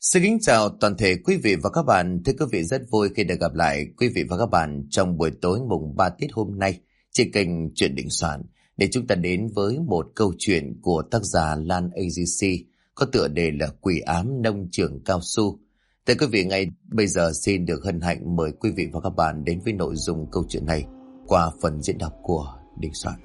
Xin kính chào toàn thể quý vị và các bạn. Thưa quý vị, rất vui khi được gặp lại quý vị và các bạn trong buổi tối mùng 3 Tết hôm nay trên kênh Chuyện Định Soạn, để chúng ta đến với một câu chuyện của tác giả Lan AGC có tựa đề là Quỷ ám nông trường cao su. Thưa quý vị, ngay bây giờ xin được hân hạnh mời quý vị và các bạn đến với nội dung câu chuyện này qua phần diễn đọc của Định Soạn.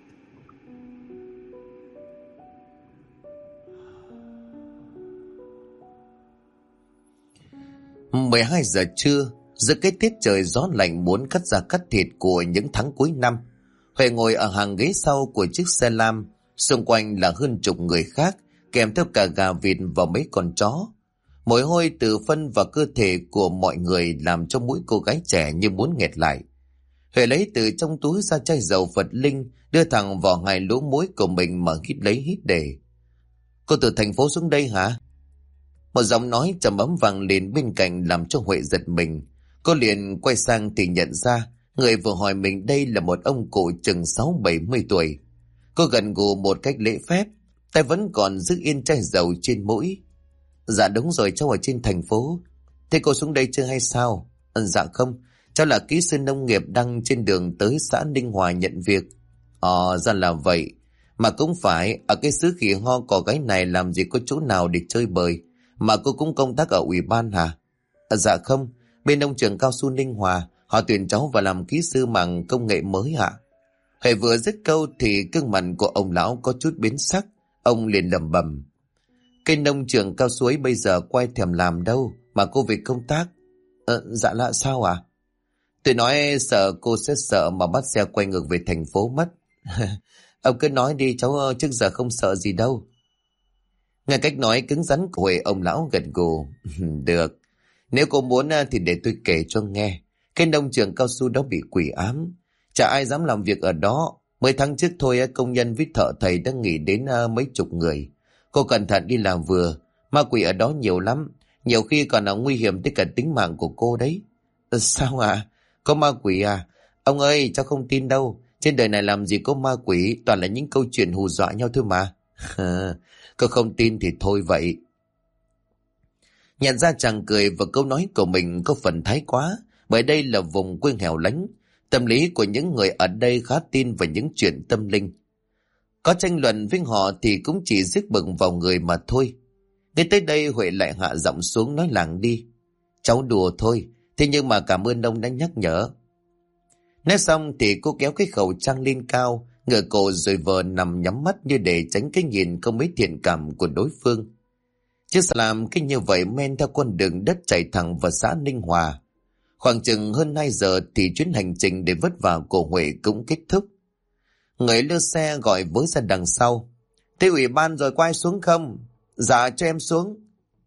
12 giờ trưa, giữa cái tiết trời gió lạnh muốn cắt da cắt thịt của những tháng cuối năm, Huệ ngồi ở hàng ghế sau của chiếc xe lam, xung quanh là hơn chục người khác, kèm theo cả gà vịt và mấy con chó. Mùi hôi từ phân và cơ thể của mọi người làm cho mũi cô gái trẻ như muốn nghẹt lại. Huệ lấy từ trong túi ra chai dầu Phật linh, đưa thẳng vào hai lỗ mũi của mình mà hít lấy hít để. Cô từ thành phố xuống đây hả? Một giọng nói trầm ấm vang lên bên cạnh làm cho Huệ giật mình. Cô liền quay sang thì nhận ra người vừa hỏi mình đây là một ông cụ chừng 60-70 tuổi. Cô gần gù một cách lễ phép, tay vẫn còn giữ yên chai dầu trên mũi. Dạ đúng rồi, cháu ở trên thành phố. Thế cô xuống đây chưa hay sao? Dạ không, cháu là kỹ sư nông nghiệp đang trên đường tới xã Ninh Hòa nhận việc. Ra là vậy. Mà cũng phải, ở cái xứ khỉ ho cò gáy này làm gì có chỗ nào để chơi bời. Mà cô cũng công tác ở ủy ban hả? Dạ không, bên nông trường cao su Ninh Hòa, họ tuyển cháu vào làm kỹ sư mảng công nghệ mới hả? Huệ vừa dứt câu thì gương mặt của ông lão có chút biến sắc. Ông liền lẩm bẩm: cái nông trường cao su ấy bây giờ quay thèm làm đâu mà cô về công tác. Dạ là sao à? Tôi nói sợ cô sẽ sợ mà bắt xe quay ngược về thành phố mất. Ông cứ nói đi, cháu trước giờ không sợ gì đâu. Nghe cách nói cứng rắn của Huệ, ông lão gật gù. Được, nếu cô muốn thì để tôi kể cho nghe. Cái nông trường cao su đó bị quỷ ám, chả ai dám làm việc ở đó. 10 tháng trước thôi, công nhân với thợ thầy đã nghỉ đến mấy chục người. Cô cẩn thận đi làm vừa, ma quỷ ở đó nhiều lắm, nhiều khi còn là nguy hiểm tới cả tính mạng của cô đấy. Sao à? Có ma quỷ à? Ông ơi, cháu không tin đâu. Trên đời này làm gì có ma quỷ, toàn là những câu chuyện hù dọa nhau thôi mà. Cô không tin thì thôi vậy. Nhận ra chàng cười và câu nói của mình có phần thái quá, bởi đây là vùng quê hẻo lánh. Tâm lý của những người ở đây khá tin vào những chuyện tâm linh. Có tranh luận với họ thì cũng chỉ rước bừng vào người mà thôi. Ngay tới đây Huệ lại hạ giọng xuống nói làng đi. Cháu đùa thôi, thế nhưng mà cảm ơn ông đã nhắc nhở. Nói xong thì cô kéo cái khẩu trang lên cao, ngửa cổ rồi vờ nằm nhắm mắt như để tránh cái nhìn không mấy thiện cảm của đối phương. Chiếc xe làm cái như vậy men theo con đường đất chạy thẳng vào xã Ninh Hòa. Khoảng chừng hơn 2 giờ thì chuyến hành trình để vất vả của Huệ cũng kết thúc. Người lơ xe gọi với ra đằng sau. Thế ủy ban rồi có ai xuống không? Dạ cho em xuống.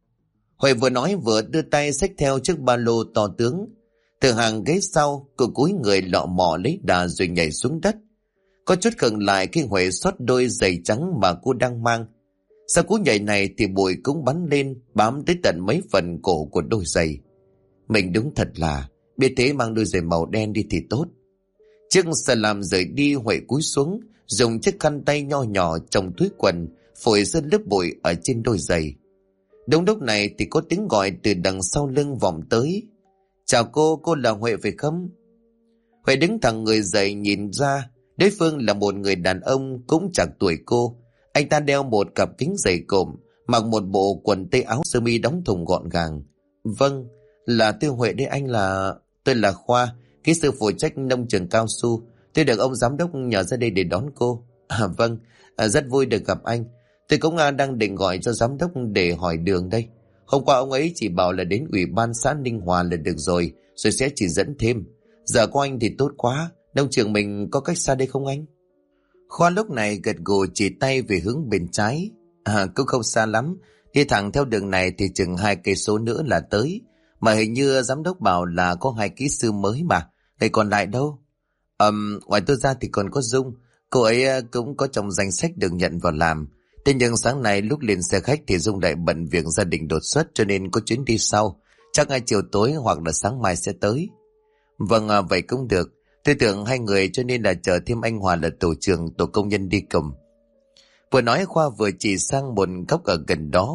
Huệ vừa nói vừa đưa tay xách theo chiếc ba lô to tướng. Từ hàng ghế sau, cô cúi người lọ mọ lấy đà rồi nhảy xuống đất. Có chút khựng lại khi Huệ xót đôi giày trắng mà cô đang mang. Sau cú nhảy này thì bụi cũng bắn lên, bám tới tận mấy phần cổ của đôi giày. Mình đúng thật là, biết thế mang đôi giày màu đen đi thì tốt. Chiếc xe làm rời đi, Huệ cúi xuống, dùng chiếc khăn tay nho nhỏ trong túi quần, phổi ra lớp bụi ở trên đôi giày. Đúng lúc này thì có tiếng gọi từ đằng sau lưng vọng tới. Chào cô là Huệ phải không? Huệ đứng thẳng người dậy nhìn ra, đối phương là một người đàn ông cũng chạc tuổi cô. Anh ta đeo một cặp kính dày cộm, mặc một bộ quần tây áo sơ mi đóng thùng gọn gàng. Vâng, là tôi Huệ đấy anh. Tôi là Khoa, kỹ sư phụ trách nông trường cao su. Tôi được ông giám đốc nhờ ra đây để đón cô. Vâng, rất vui được gặp anh. Tôi cũng đang định gọi cho giám đốc để hỏi đường đây. Hôm qua ông ấy chỉ bảo là đến ủy ban xã Ninh Hòa là được rồi sẽ chỉ dẫn thêm. Giờ có anh thì tốt quá. Nông trường mình có cách xa đây không anh? Khoa lúc này gật gù chỉ tay về hướng bên trái. Cũng không xa lắm. Đi thẳng theo đường này thì chừng 2 cây số nữa là tới. Mà hình như giám đốc bảo là có 2 kỹ sư mới mà. Vậy còn lại đâu? Ngoài tôi ra thì còn có Dung. Cô ấy cũng có trong danh sách được nhận vào làm. Thế nhưng sáng nay lúc lên xe khách thì Dung lại bận việc gia đình đột xuất cho nên có chuyến đi sau. Chắc ngay chiều tối hoặc là sáng mai sẽ tới. Vâng, vậy cũng được. Tôi tưởng 2 người cho nên là chờ thêm anh Hòa là tổ trưởng tổ công nhân đi cùng. Vừa nói Khoa vừa chỉ sang một góc ở gần đó.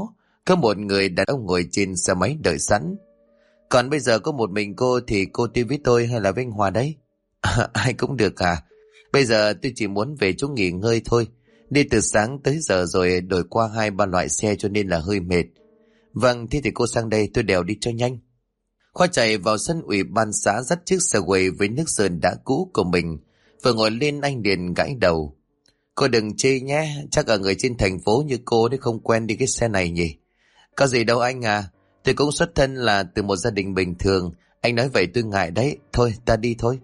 Có một người đàn ông ngồi trên xe máy đợi sẵn. Còn bây giờ có một mình cô thì cô đi với tôi hay là với anh Hòa đấy? Ai cũng được à? Bây giờ tôi chỉ muốn về chỗ nghỉ ngơi thôi. Đi từ sáng tới giờ rồi đổi qua 2-3 loại xe cho nên là hơi mệt. Vâng, thế thì cô sang đây tôi đèo đi cho nhanh. Khoa chạy vào sân ủy ban xã dắt chiếc xe quay với nước sơn đã cũ của mình. Vừa ngồi lên anh liền gãi đầu. Cô đừng chê nhé, chắc ở người trên thành phố như cô đấy không quen đi cái xe này nhỉ. Có gì đâu anh à, tôi cũng xuất thân là từ một gia đình bình thường. Anh nói vậy tôi ngại đấy, thôi ta đi thôi.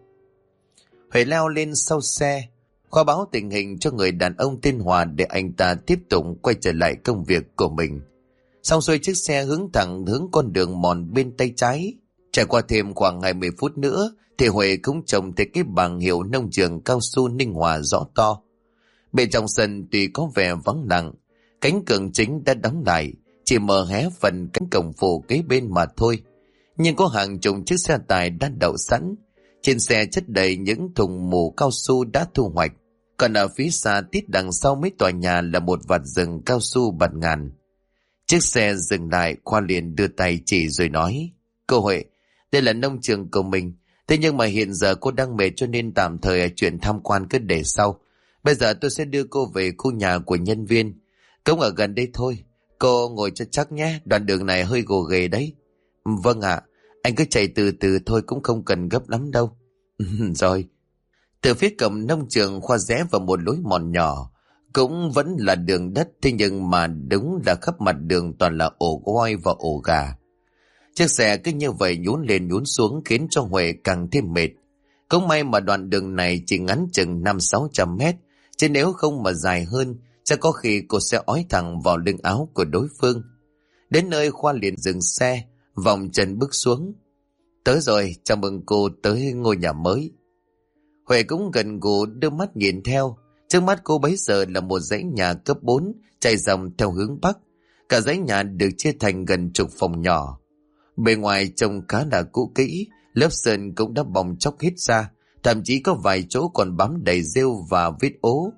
Huệ leo lên sau xe, Khoa báo tình hình cho người đàn ông tên Hòa để anh ta tiếp tục quay trở lại công việc của mình. Xong xuôi chiếc xe hướng con đường mòn bên tay trái. Trải qua thêm khoảng 20 phút nữa thì Huệ cũng trông thấy cái bảng hiệu nông trường cao su Ninh Hòa rõ to. Bên trong sân tuy có vẻ vắng lặng, cánh cổng chính đã đóng lại, chỉ mở hé phần cánh cổng phụ kế bên mà thôi. Nhưng có hàng chục chiếc xe tải đã đậu sẵn. Trên xe chất đầy những thùng mù cao su đã thu hoạch. Còn ở phía xa tít đằng sau mấy tòa nhà là một vạt rừng cao su bạt ngàn. Chiếc xe dừng lại, Khoa liền đưa tay chỉ rồi nói: Cô Huệ, đây là nông trường của mình. Thế nhưng mà hiện giờ cô đang mệt cho nên tạm thời chuyện tham quan cứ để sau. Bây giờ tôi sẽ đưa cô về khu nhà của nhân viên. Cũng ở gần đây thôi. Cô ngồi cho chắc nhé, đoạn đường này hơi gồ ghề đấy. Vâng ạ, anh cứ chạy từ từ thôi, cũng không cần gấp lắm đâu. Rồi. Từ phía cổng nông trường, Khoa rẽ vào một lối mòn nhỏ. Cũng vẫn là đường đất, thế nhưng mà đúng là khắp mặt đường toàn là ổ voi và ổ gà. Chiếc xe cứ như vậy nhún lên nhún xuống khiến cho Huệ càng thêm mệt. Cũng may mà đoạn đường này chỉ ngắn chừng 500-600 mét, chứ nếu không mà dài hơn, chắc có khi cô sẽ ói thẳng vào lưng áo của đối phương. Đến nơi Khoa liền dừng xe, vòng chân bước xuống. Tới rồi, chào mừng cô tới ngôi nhà mới. Huệ cũng gần gù đưa mắt nhìn theo. Trước mắt cô bấy giờ là một dãy nhà cấp 4 chạy dòng theo hướng Bắc. Cả dãy nhà được chia thành gần chục phòng nhỏ. Bề ngoài trông khá là cũ kỹ, lớp sơn cũng đã bong chóc hết ra, thậm chí có vài chỗ còn bám đầy rêu và vết ố.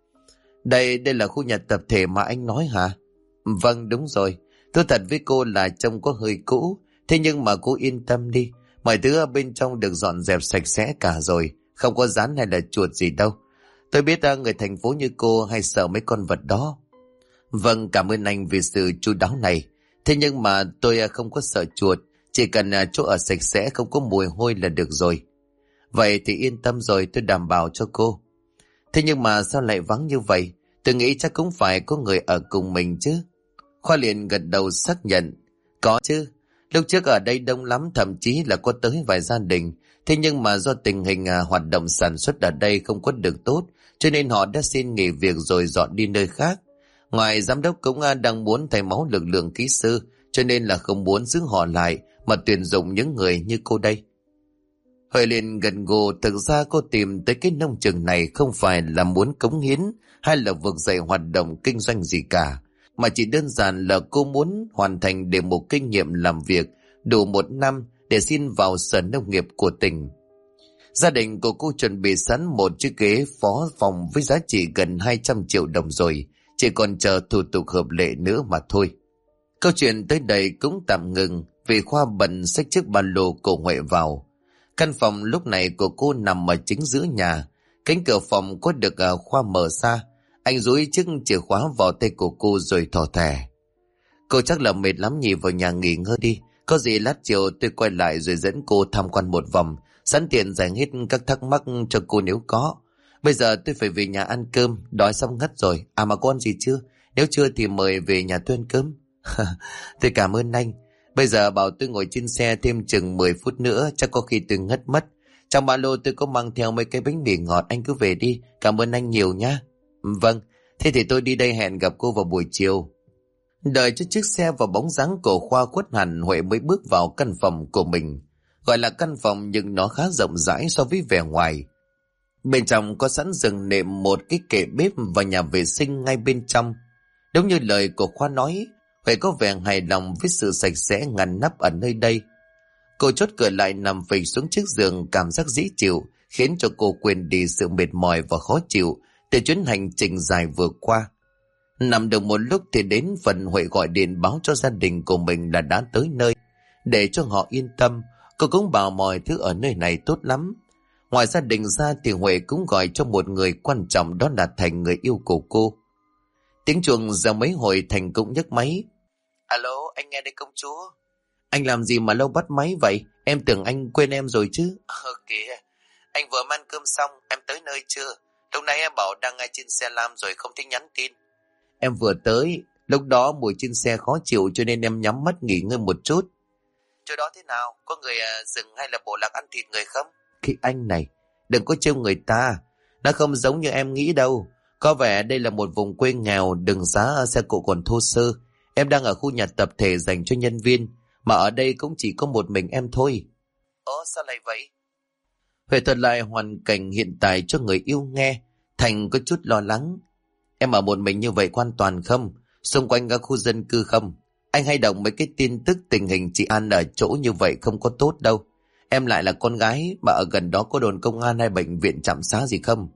Đây là khu nhà tập thể mà anh nói hả? Vâng, đúng rồi. Tôi thật với cô là trông có hơi cũ, thế nhưng mà cô yên tâm đi, mọi thứ ở bên trong được dọn dẹp sạch sẽ cả rồi, không có rắn hay là chuột gì đâu. Tôi biết người thành phố như cô hay sợ mấy con vật đó. Vâng, cảm ơn anh vì sự chu đáo này. Thế nhưng mà tôi không có sợ chuột, chỉ cần chỗ ở sạch sẽ không có mùi hôi là được rồi. Vậy thì yên tâm rồi, tôi đảm bảo cho cô. Thế nhưng mà sao lại vắng như vậy? Tôi nghĩ chắc cũng phải có người ở cùng mình chứ. Khoa liền gật đầu xác nhận. Có chứ, lúc trước ở đây đông lắm, thậm chí là có tới vài gia đình. Thế nhưng mà do tình hình hoạt động sản xuất ở đây không có được tốt, cho nên họ đã xin nghỉ việc rồi dọn đi nơi khác. Ngoài giám đốc cũng đang muốn thay máu lực lượng kỹ sư, cho nên là không muốn giữ họ lại mà tuyển dụng những người như cô đây. Huệ liền gần gù, thực ra cô tìm tới cái nông trường này không phải là muốn cống hiến hay là vực dậy hoạt động kinh doanh gì cả, mà chỉ đơn giản là cô muốn hoàn thành để một kinh nghiệm làm việc đủ 1 năm để xin vào sở nông nghiệp của tỉnh. Gia đình của cô chuẩn bị sẵn một chiếc ghế phó phòng với giá trị gần 200 triệu đồng rồi, chỉ còn chờ thủ tục hợp lệ nữa mà thôi. Câu chuyện tới đây cũng tạm ngừng vì Khoa bận xách chiếc ba lô của Huệ vào. Căn phòng lúc này của cô nằm ở chính giữa nhà. Cánh cửa phòng có được Khoa mở ra. Anh dúi chiếc chìa khóa vào tay của cô rồi thò thẻ. Cô chắc là mệt lắm nhỉ, vào nhà nghỉ ngơi đi. Có gì lát chiều tôi quay lại rồi dẫn cô tham quan một vòng, sẵn tiện giải hết các thắc mắc cho cô nếu có. Bây giờ tôi phải về nhà ăn cơm, đói xong ngất rồi. À mà có ăn gì chưa? Nếu chưa thì mời về nhà tôi ăn cơm. Tôi cảm ơn anh. Bây giờ bảo tôi ngồi trên xe thêm chừng 10 phút nữa, chắc có khi tôi ngất mất. Trong ba lô tôi có mang theo mấy cái bánh mì ngọt, anh cứ về đi. Cảm ơn anh nhiều nhá. Vâng, thế thì tôi đi đây, hẹn gặp cô vào buổi chiều. Đợi cho chiếc xe vào bóng dáng của Khoa khuất hẳn, Huệ mới bước vào căn phòng của mình. Gọi là căn phòng nhưng nó khá rộng rãi so với vẻ ngoài. Bên trong có sẵn giường nệm, một cái kệ bếp và nhà vệ sinh ngay bên trong. Đúng như lời của Khoa nói, Huệ có vẻ hài lòng với sự sạch sẽ ngăn nắp ở nơi đây. Cô chốt cửa lại nằm phịch xuống chiếc giường, cảm giác dễ chịu khiến cho cô quên đi sự mệt mỏi và khó chịu từ chuyến hành trình dài vừa qua. Nằm được một lúc thì đến phần Huệ gọi điện báo cho gia đình của mình là đã tới nơi. Để cho họ yên tâm, cô cũng bảo mọi thứ ở nơi này tốt lắm. Ngoài gia đình ra thì Huệ cũng gọi cho một người quan trọng, đó là Thành, người yêu của cô. Tiếng chuông giờ mấy hồi Thành cũng nhấc máy. Alo, anh nghe đây công chúa. Anh làm gì mà lâu bắt máy vậy? Em tưởng anh quên em rồi chứ. Kìa, anh vừa ăn cơm xong, em tới nơi chưa? Lúc nãy em bảo đang ngay trên xe lam rồi không thích nhắn tin. Em vừa tới, lúc đó mùi trên xe khó chịu cho nên em nhắm mắt nghỉ ngơi một chút. Chỗ đó thế nào? Có người rừng hay là bộ lạc ăn thịt người không? Cái anh này, đừng có trêu người ta. Nó không giống như em nghĩ đâu. Có vẻ đây là một vùng quê nghèo, đường xá xe cộ còn thô sơ. Em đang ở khu nhà tập thể dành cho nhân viên, mà ở đây cũng chỉ có một mình em thôi. Ồ, sao lại vậy? Huệ thuật lại hoàn cảnh hiện tại cho người yêu nghe. Thành có chút lo lắng. Em ở một mình như vậy có an toàn không? Xung quanh các khu dân cư không? Anh hay đọc mấy cái tin tức tình hình trị an ở chỗ như vậy không có tốt đâu. Em lại là con gái, mà ở gần đó có đồn công an hay bệnh viện trạm xá gì không?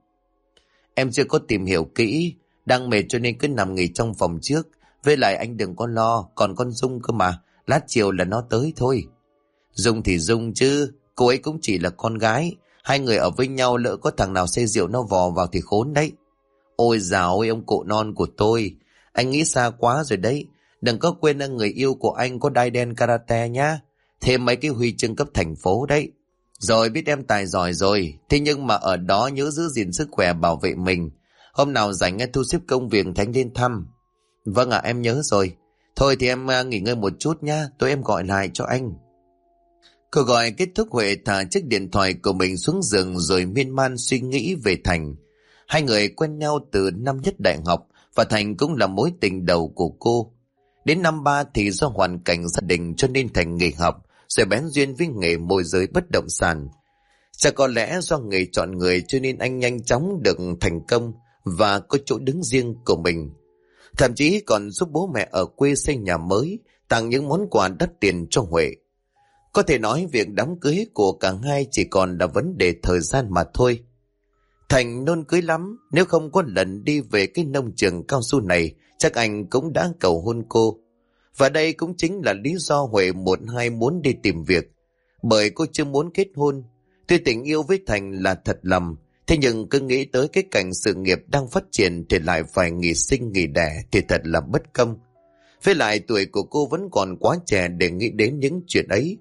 Em chưa có tìm hiểu kỹ, đang mệt cho nên cứ nằm nghỉ trong phòng trước. Với lại anh đừng có lo, còn con Dung cơ mà, lát chiều là nó tới thôi. Dung thì Dung chứ, cô ấy cũng chỉ là con gái. Hai người ở với nhau, lỡ có thằng nào say rượu nó vò vào thì khốn đấy. Ôi dào ơi, ông cụ non của tôi, anh nghĩ xa quá rồi đấy. Đừng có quên là người yêu của anh có đai đen karate nhá. Thêm mấy cái huy chương cấp thành phố đấy. Rồi biết em tài giỏi rồi, thế nhưng mà ở đó nhớ giữ gìn sức khỏe, bảo vệ mình. Hôm nào rảnh nghe thu xếp công việc thì anh lên thăm. Vâng ạ, em nhớ rồi. Thôi thì em nghỉ ngơi một chút nhá, tối em gọi lại cho anh. Cuộc gọi kết thúc, Huệ thả chiếc điện thoại của mình xuống giường rồi miên man suy nghĩ về Thành. Hai người quen nhau từ năm nhất đại học và Thành cũng là mối tình đầu của cô. Đến năm 3 thì do hoàn cảnh gia đình cho nên Thành nghỉ học rồi bén duyên với nghề môi giới bất động sản. Chắc có lẽ do nghề chọn người cho nên anh nhanh chóng được thành công và có chỗ đứng riêng của mình. Thậm chí còn giúp bố mẹ ở quê xây nhà mới, tặng những món quà đắt tiền cho Huệ. Có thể nói việc đám cưới của cả hai chỉ còn là vấn đề thời gian mà thôi. Thành nôn cưới lắm, nếu không có lần đi về cái nông trường cao su này, chắc anh cũng đã cầu hôn cô. Và đây cũng chính là lý do Huệ một hai muốn đi tìm việc, bởi cô chưa muốn kết hôn. Tuy tình yêu với Thành là thật lòng, thế nhưng cứ nghĩ tới cái cảnh sự nghiệp đang phát triển thì lại phải nghỉ sinh nghỉ đẻ thì thật là bất công. Với lại tuổi của cô vẫn còn quá trẻ để nghĩ đến những chuyện ấy.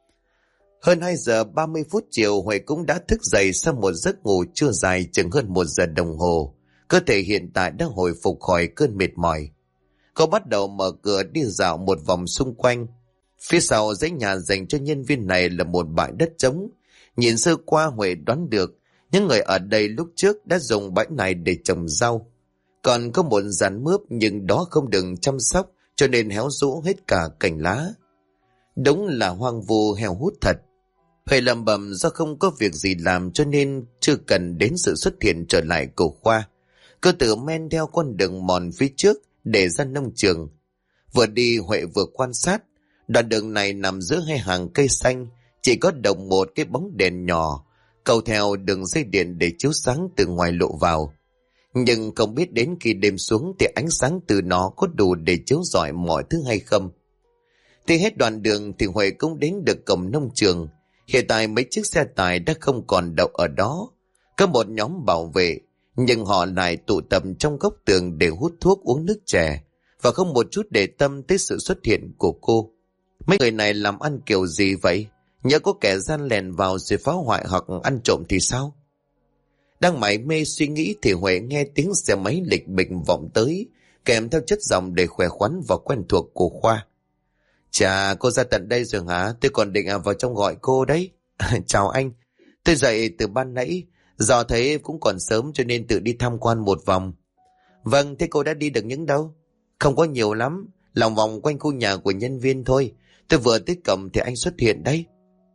Hơn 2 giờ 30 phút chiều, Huệ cũng đã thức dậy sau một giấc ngủ chưa dài chừng hơn 1 giờ đồng hồ. Cơ thể hiện tại đã hồi phục khỏi cơn mệt mỏi. Cô bắt đầu mở cửa đi dạo một vòng xung quanh. Phía sau dãy nhà dành cho nhân viên này là một bãi đất trống. Nhìn sơ qua, Huệ đoán được những người ở đây lúc trước đã dùng bãi này để trồng rau. Còn có một giàn mướp nhưng đó không được chăm sóc cho nên héo rũ hết cả cành lá. Đúng là hoang vu heo hút thật. Huệ lẩm bẩm do không có việc gì làm cho nên chưa cần đến sự xuất hiện trở lại của Khoa. Cô tự men theo con đường mòn phía trước để ra nông trường. Vừa đi Huệ vừa quan sát. Đoạn đường này nằm giữa hai hàng cây xanh, chỉ có đồng một cái bóng đèn nhỏ cầu theo đường dây điện để chiếu sáng từ ngoài lộ vào. Nhưng không biết đến khi đêm xuống thì ánh sáng từ nó có đủ để chiếu rọi mọi thứ hay không. Thì hết đoạn đường thì Huệ cũng đến được cổng nông trường. Hiện tại mấy chiếc xe tải đã không còn đậu ở đó. Có một nhóm bảo vệ, nhưng họ lại tụ tập trong góc tường để hút thuốc uống nước chè, và không một chút để tâm tới sự xuất hiện của cô. Mấy người này làm ăn kiểu gì vậy? Nhớ có kẻ gian lèn vào rồi phá hoại hoặc ăn trộm thì sao? Đang mải mê suy nghĩ thì Huệ nghe tiếng xe máy lịch bịch vọng tới, kèm theo chất giọng đầy khỏe khoắn và quen thuộc của Khoa. Chà, cô ra tận đây rồi hả? Tôi còn định vào trong gọi cô đấy. Chào anh, tôi dậy từ ban nãy, do thấy cũng còn sớm cho nên tự đi tham quan một vòng. Vâng, thế cô đã đi được những đâu? Không có nhiều lắm, lòng vòng quanh khu nhà của nhân viên thôi. Tôi vừa tới cổng thì anh xuất hiện đấy.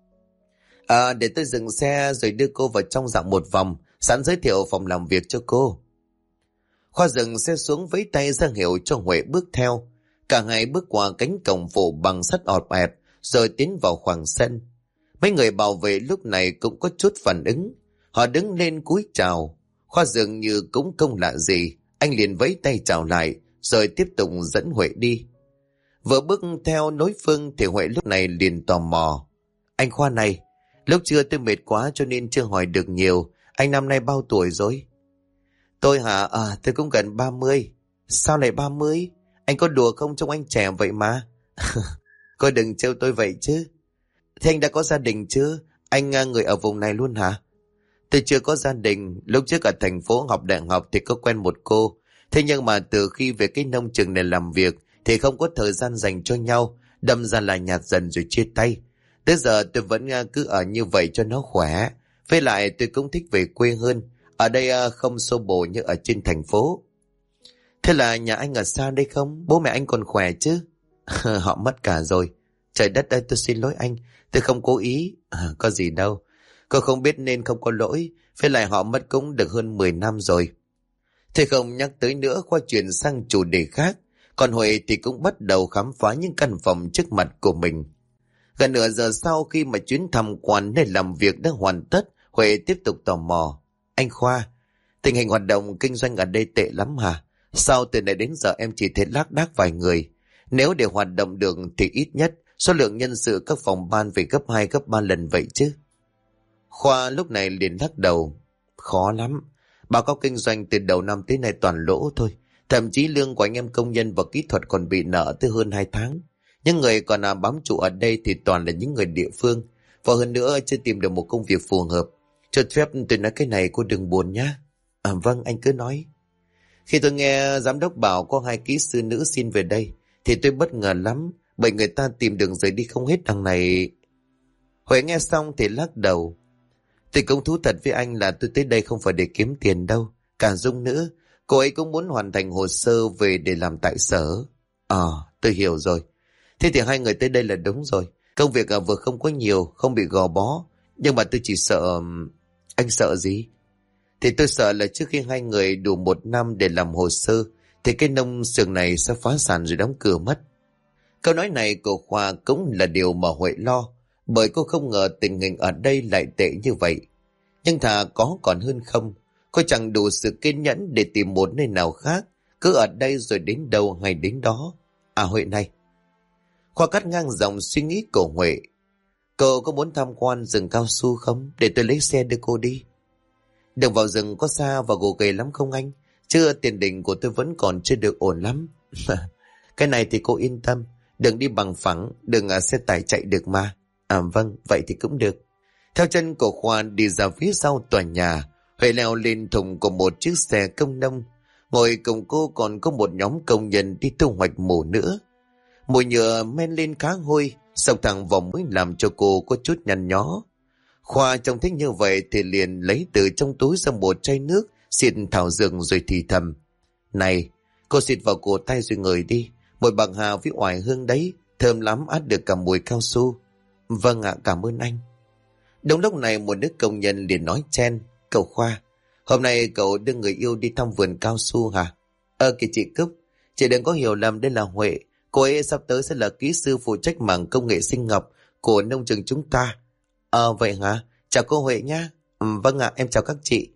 Để tôi dừng xe rồi đưa cô vào trong dạo một vòng, sẵn giới thiệu phòng làm việc cho cô. Khoa dừng xe xuống vẫy tay ra hiệu cho Huệ bước theo. Cả hai bước qua cánh cổng phủ bằng sắt ọp ẹp rồi tiến vào khoảng sân. Mấy người bảo vệ lúc này cũng có chút phản ứng. Họ đứng lên cúi chào. Khoa dường như cũng không lạ gì, anh liền vẫy tay chào lại rồi tiếp tục dẫn Huệ đi. Vừa bước theo đối phương thì Huệ lúc này liền tò mò. Anh Khoa này, lúc trưa tôi mệt quá cho nên chưa hỏi được nhiều. Anh năm nay bao tuổi rồi? Tôi hả? Tôi cũng gần 30. Sao lại 30? Anh có đùa không, trông anh trẻ vậy mà. Cô đừng trêu tôi vậy chứ. Thế anh đã có gia đình chưa? Anh người ở vùng này luôn hả? Tôi chưa có gia đình. Lúc trước ở thành phố học đại học thì có quen một cô. Thế nhưng mà từ khi về cái nông trường này làm việc thì không có thời gian dành cho nhau. Đâm ra là nhạt dần rồi chia tay. Tới giờ tôi vẫn cứ ở như vậy cho nó khỏe. Với lại tôi cũng thích về quê hơn. Ở đây không xô bồ như ở trên thành phố. Thế là nhà anh ở xa đây không? Bố mẹ anh còn khỏe chứ? Họ mất cả rồi. Trời đất ơi, tôi xin lỗi anh. Tôi không cố ý. Có gì đâu. Cô không biết nên không có lỗi. Với lại họ mất cũng được hơn 10 năm rồi. Thế không nhắc tới nữa, Khoa chuyển sang chủ đề khác. Còn Huệ thì cũng bắt đầu khám phá những căn phòng trước mặt của mình. Gần nửa giờ sau khi mà chuyến tham quan nơi làm việc đã hoàn tất, Huệ tiếp tục tò mò. Anh Khoa, tình hình hoạt động kinh doanh ở đây tệ lắm hả? Sao từ nãy đến giờ em chỉ thấy lác đác vài người? Nếu để hoạt động được thì ít nhất số lượng nhân sự các phòng ban phải gấp 2 gấp 3 lần vậy chứ. Khoa lúc này liền lắc đầu. Khó lắm. Báo cáo kinh doanh từ đầu năm tới nay toàn lỗ thôi. Thậm chí lương của anh em công nhân và kỹ thuật còn bị nợ tới hơn 2 tháng. Những người còn bám trụ ở đây thì toàn là những người địa phương. Và hơn nữa chưa tìm được một công việc phù hợp. Cho phép tôi nói cái này cô đừng buồn nhá. Vâng, anh cứ nói. Khi tôi nghe giám đốc bảo có 2 kỹ sư nữ xin về đây thì tôi bất ngờ lắm. Bởi người ta tìm đường rời đi không hết đằng này. Huệ nghe xong thì lắc đầu. Tôi cũng thú thật với anh là tôi tới đây không phải để kiếm tiền đâu. Cả Dung nữa, cô ấy cũng muốn hoàn thành hồ sơ về để làm tại sở. Tôi hiểu rồi. Thế thì 2 người tới đây là đúng rồi. Công việc vừa không có nhiều, không bị gò bó. Nhưng mà tôi chỉ sợ... Anh sợ gì? Thì tôi sợ là trước khi 2 người đủ 1 năm để làm hồ sơ thì cái nông xưởng này sẽ phá sản rồi đóng cửa mất. Câu nói này của Khoa cũng là điều mà Huệ lo. Bởi cô không ngờ tình hình ở đây lại tệ như vậy. Nhưng thà có còn hơn không. Cô chẳng đủ sự kiên nhẫn để tìm một nơi nào khác. Cứ ở đây rồi đến đâu hay đến đó. Huệ này. Khoa cắt ngang dòng suy nghĩ của Huệ. Cô có muốn tham quan rừng cao su không? Để tôi lấy xe đưa cô đi. Đường vào rừng có xa và gồ ghề lắm không anh? Chứ tiền đình của tôi vẫn còn chưa được ổn lắm. Cái này thì cô yên tâm. Đừng đi bằng phẳng, đừng xe tải chạy được mà. Vâng, vậy thì cũng được. Theo chân của Khoa đi ra phía sau tòa nhà, Huệ leo lên thùng của một chiếc xe công nông. Ngồi cùng cô còn có một nhóm công nhân đi thu hoạch mù nữa. Mùi nhựa men lên khá hôi, sộc thẳng vào mũi làm cho cô có chút nhăn nhó. Khoa trông thích như vậy thì liền lấy từ trong túi ra một chai nước, xịt thảo dược rồi thì thầm. Này, cô xịt vào cổ tay rồi ngửi đi. Mùi bạc hà với oải hương đấy, thơm lắm, át được cả mùi cao su. Vâng ạ, cảm ơn anh. Đúng lúc này một đứa công nhân liền nói chen. Cậu Khoa, hôm nay cậu đưa người yêu đi thăm vườn cao su hả? Kìa chị Cúc, chị đừng có hiểu lầm, đây là Huệ. Cô ấy sắp tới sẽ là kỹ sư phụ trách mảng công nghệ sinh học của nông trường chúng ta. Vậy hả? Chào cô Huệ nhá. Vâng ạ, em chào các chị.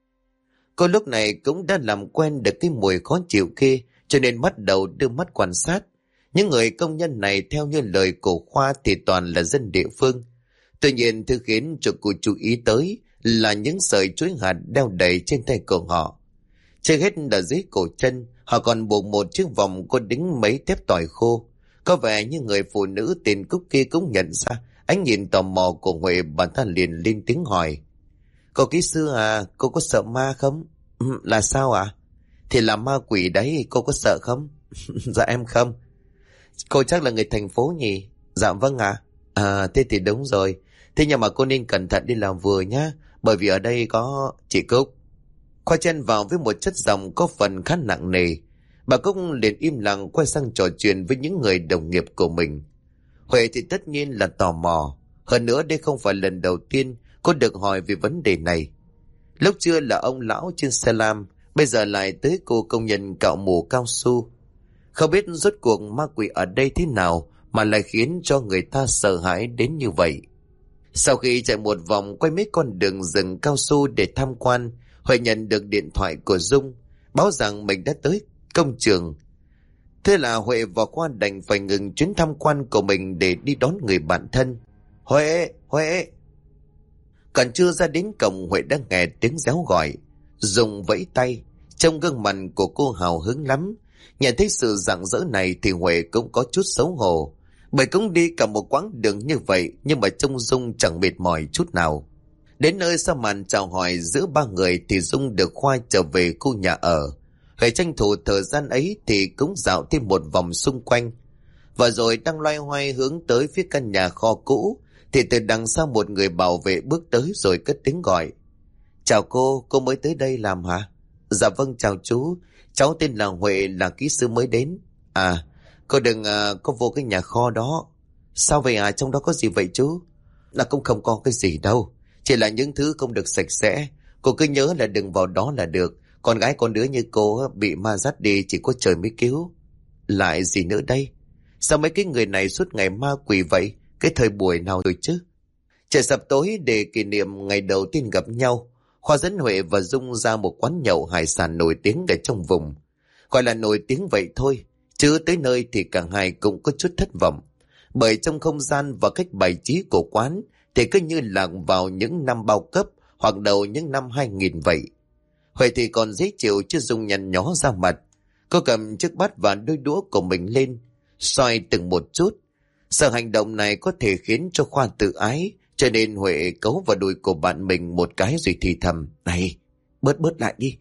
Cô lúc này cũng đã làm quen được cái mùi khó chịu kia, cho nên bắt đầu đưa mắt quan sát. Những người công nhân này theo như lời của Khoa thì toàn là dân địa phương. Tuy nhiên thứ khiến cho cô chú ý tới là những sợi chuối hạt đeo đầy trên tay của họ. Trên hết là dưới cổ chân, họ còn buộc một chiếc vòng có đính mấy tép tỏi khô. Có vẻ như người phụ nữ tên Cúc kia cũng nhận ra ánh nhìn tò mò của Huệ, bà ta liền lên tiếng hỏi. Cô kỹ sư à, cô có sợ ma không? Là sao ạ? Thì là ma quỷ đấy, cô có sợ không? Dạ em không. Cô chắc là người thành phố nhỉ? Dạ vâng ạ. Thế thì đúng rồi. Thế nhưng mà cô nên cẩn thận đi làm vừa nhá. Bởi vì ở đây có... Chị Cúc. Khoa chân vào với một chất giọng có phần khá nặng nề. Bà Cúc liền im lặng quay sang trò chuyện với những người đồng nghiệp của mình. Huệ thì tất nhiên là tò mò. Hơn nữa đây không phải lần đầu tiên cô được hỏi về vấn đề này. Lúc trưa là ông lão trên xe lam, bây giờ lại tới cô công nhân cạo mù cao su. Không biết rốt cuộc ma quỷ ở đây thế nào mà lại khiến cho người ta sợ hãi đến như vậy. Sau khi chạy một vòng quay mấy con đường rừng cao su để tham quan, Huệ nhận được điện thoại của Dung, báo rằng mình đã tới công trường. Thế là Huệ và Khoa đành phải ngừng chuyến tham quan của mình để đi đón người bạn thân. Huệ, Huệ! Còn chưa ra đến cổng, Huệ đã nghe tiếng réo gọi. Dung vẫy tay, trong gương mặt của cô hào hứng lắm. Nhận thấy sự rạng rỡ này thì Huệ cũng có chút xấu hổ. Bởi cũng đi cả một quãng đường như vậy, nhưng mà trông Dung chẳng mệt mỏi chút nào. Đến nơi sau màn chào hỏi giữa ba người thì Dung được Khoa trở về khu nhà ở. Huệ tranh thủ thời gian ấy thì cũng dạo thêm một vòng xung quanh. Và rồi đang loay hoay hướng tới phía căn nhà kho cũ, thì từ đằng sau một người bảo vệ bước tới rồi cất tiếng gọi. Chào cô mới tới đây làm hả? Dạ vâng chào chú, cháu tên là Huệ, là kỹ sư mới đến. À, cô đừng có vô cái nhà kho đó. Sao vậy à, trong đó có gì vậy chú? Là cũng không có cái gì đâu, chỉ là những thứ không được sạch sẽ. Cô cứ nhớ là đừng vào đó là được. Con gái con đứa như cô bị ma dắt đi chỉ có trời mới cứu. Lại gì nữa đây? Sao mấy cái người này suốt ngày ma quỷ vậy? Cái thời buổi nào rồi chứ? Trời sập tối để kỷ niệm ngày đầu tiên gặp nhau, Khoa dẫn Huệ và Dung ra một quán nhậu hải sản nổi tiếng ở trong vùng. Gọi là nổi tiếng vậy thôi, chứ tới nơi thì cả hai cũng có chút thất vọng. Bởi trong không gian và cách bày trí của quán thì cứ như lạc vào những năm bao cấp hoặc đầu những năm 2000 vậy. Huệ thì còn dễ chịu chứ Dung nhăn nhó ra mặt. Cô cầm chiếc bát và đôi đũa của mình lên, xoay từng một chút. Sợ hành động này có thể khiến cho Khoa tự ái, cho nên Huệ cấu vào đùi của bạn mình một cái rồi thì thầm. Này, bớt lại đi.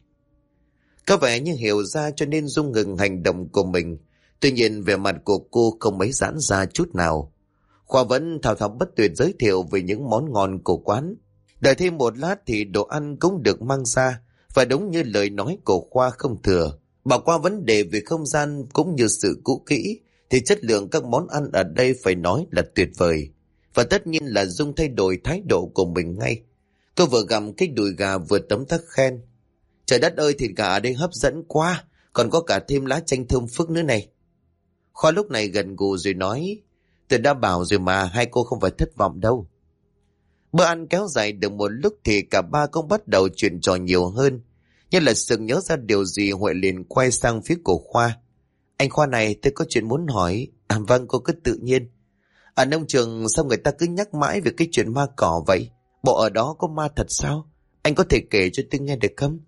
Có vẻ như hiểu ra cho nên Dung ngừng hành động của mình. Tuy nhiên vẻ mặt của cô không mấy giãn ra chút nào. Khoa vẫn thao thao bất tuyệt giới thiệu về những món ngon của quán. Đợi thêm một lát thì đồ ăn cũng được mang ra. Và đúng như lời nói của Khoa không thừa. Bỏ qua vấn đề về không gian cũng như sự cũ kỹ, thì chất lượng các món ăn ở đây phải nói là tuyệt vời. Và tất nhiên là Dung thay đổi thái độ của mình ngay. Cô vừa gặm cái đùi gà vừa tấm tắc khen. Trời đất ơi, thịt gà ở đây hấp dẫn quá, còn có cả thêm lá chanh thơm phức nữa này. Khoa lúc này gần gù rồi nói, tôi đã bảo rồi mà, hai cô không phải thất vọng đâu. Bữa ăn kéo dài được một lúc thì cả ba cũng bắt đầu chuyện trò nhiều hơn. Nhưng là sực nhớ ra điều gì, Huệ liền quay sang phía của Khoa. Anh Khoa này, tôi có chuyện muốn hỏi. À vâng, cô cứ tự nhiên. Ở nông trường sao người ta cứ nhắc mãi về cái chuyện ma cỏ vậy? Bộ ở đó có ma thật sao? Anh có thể kể cho tôi nghe được không?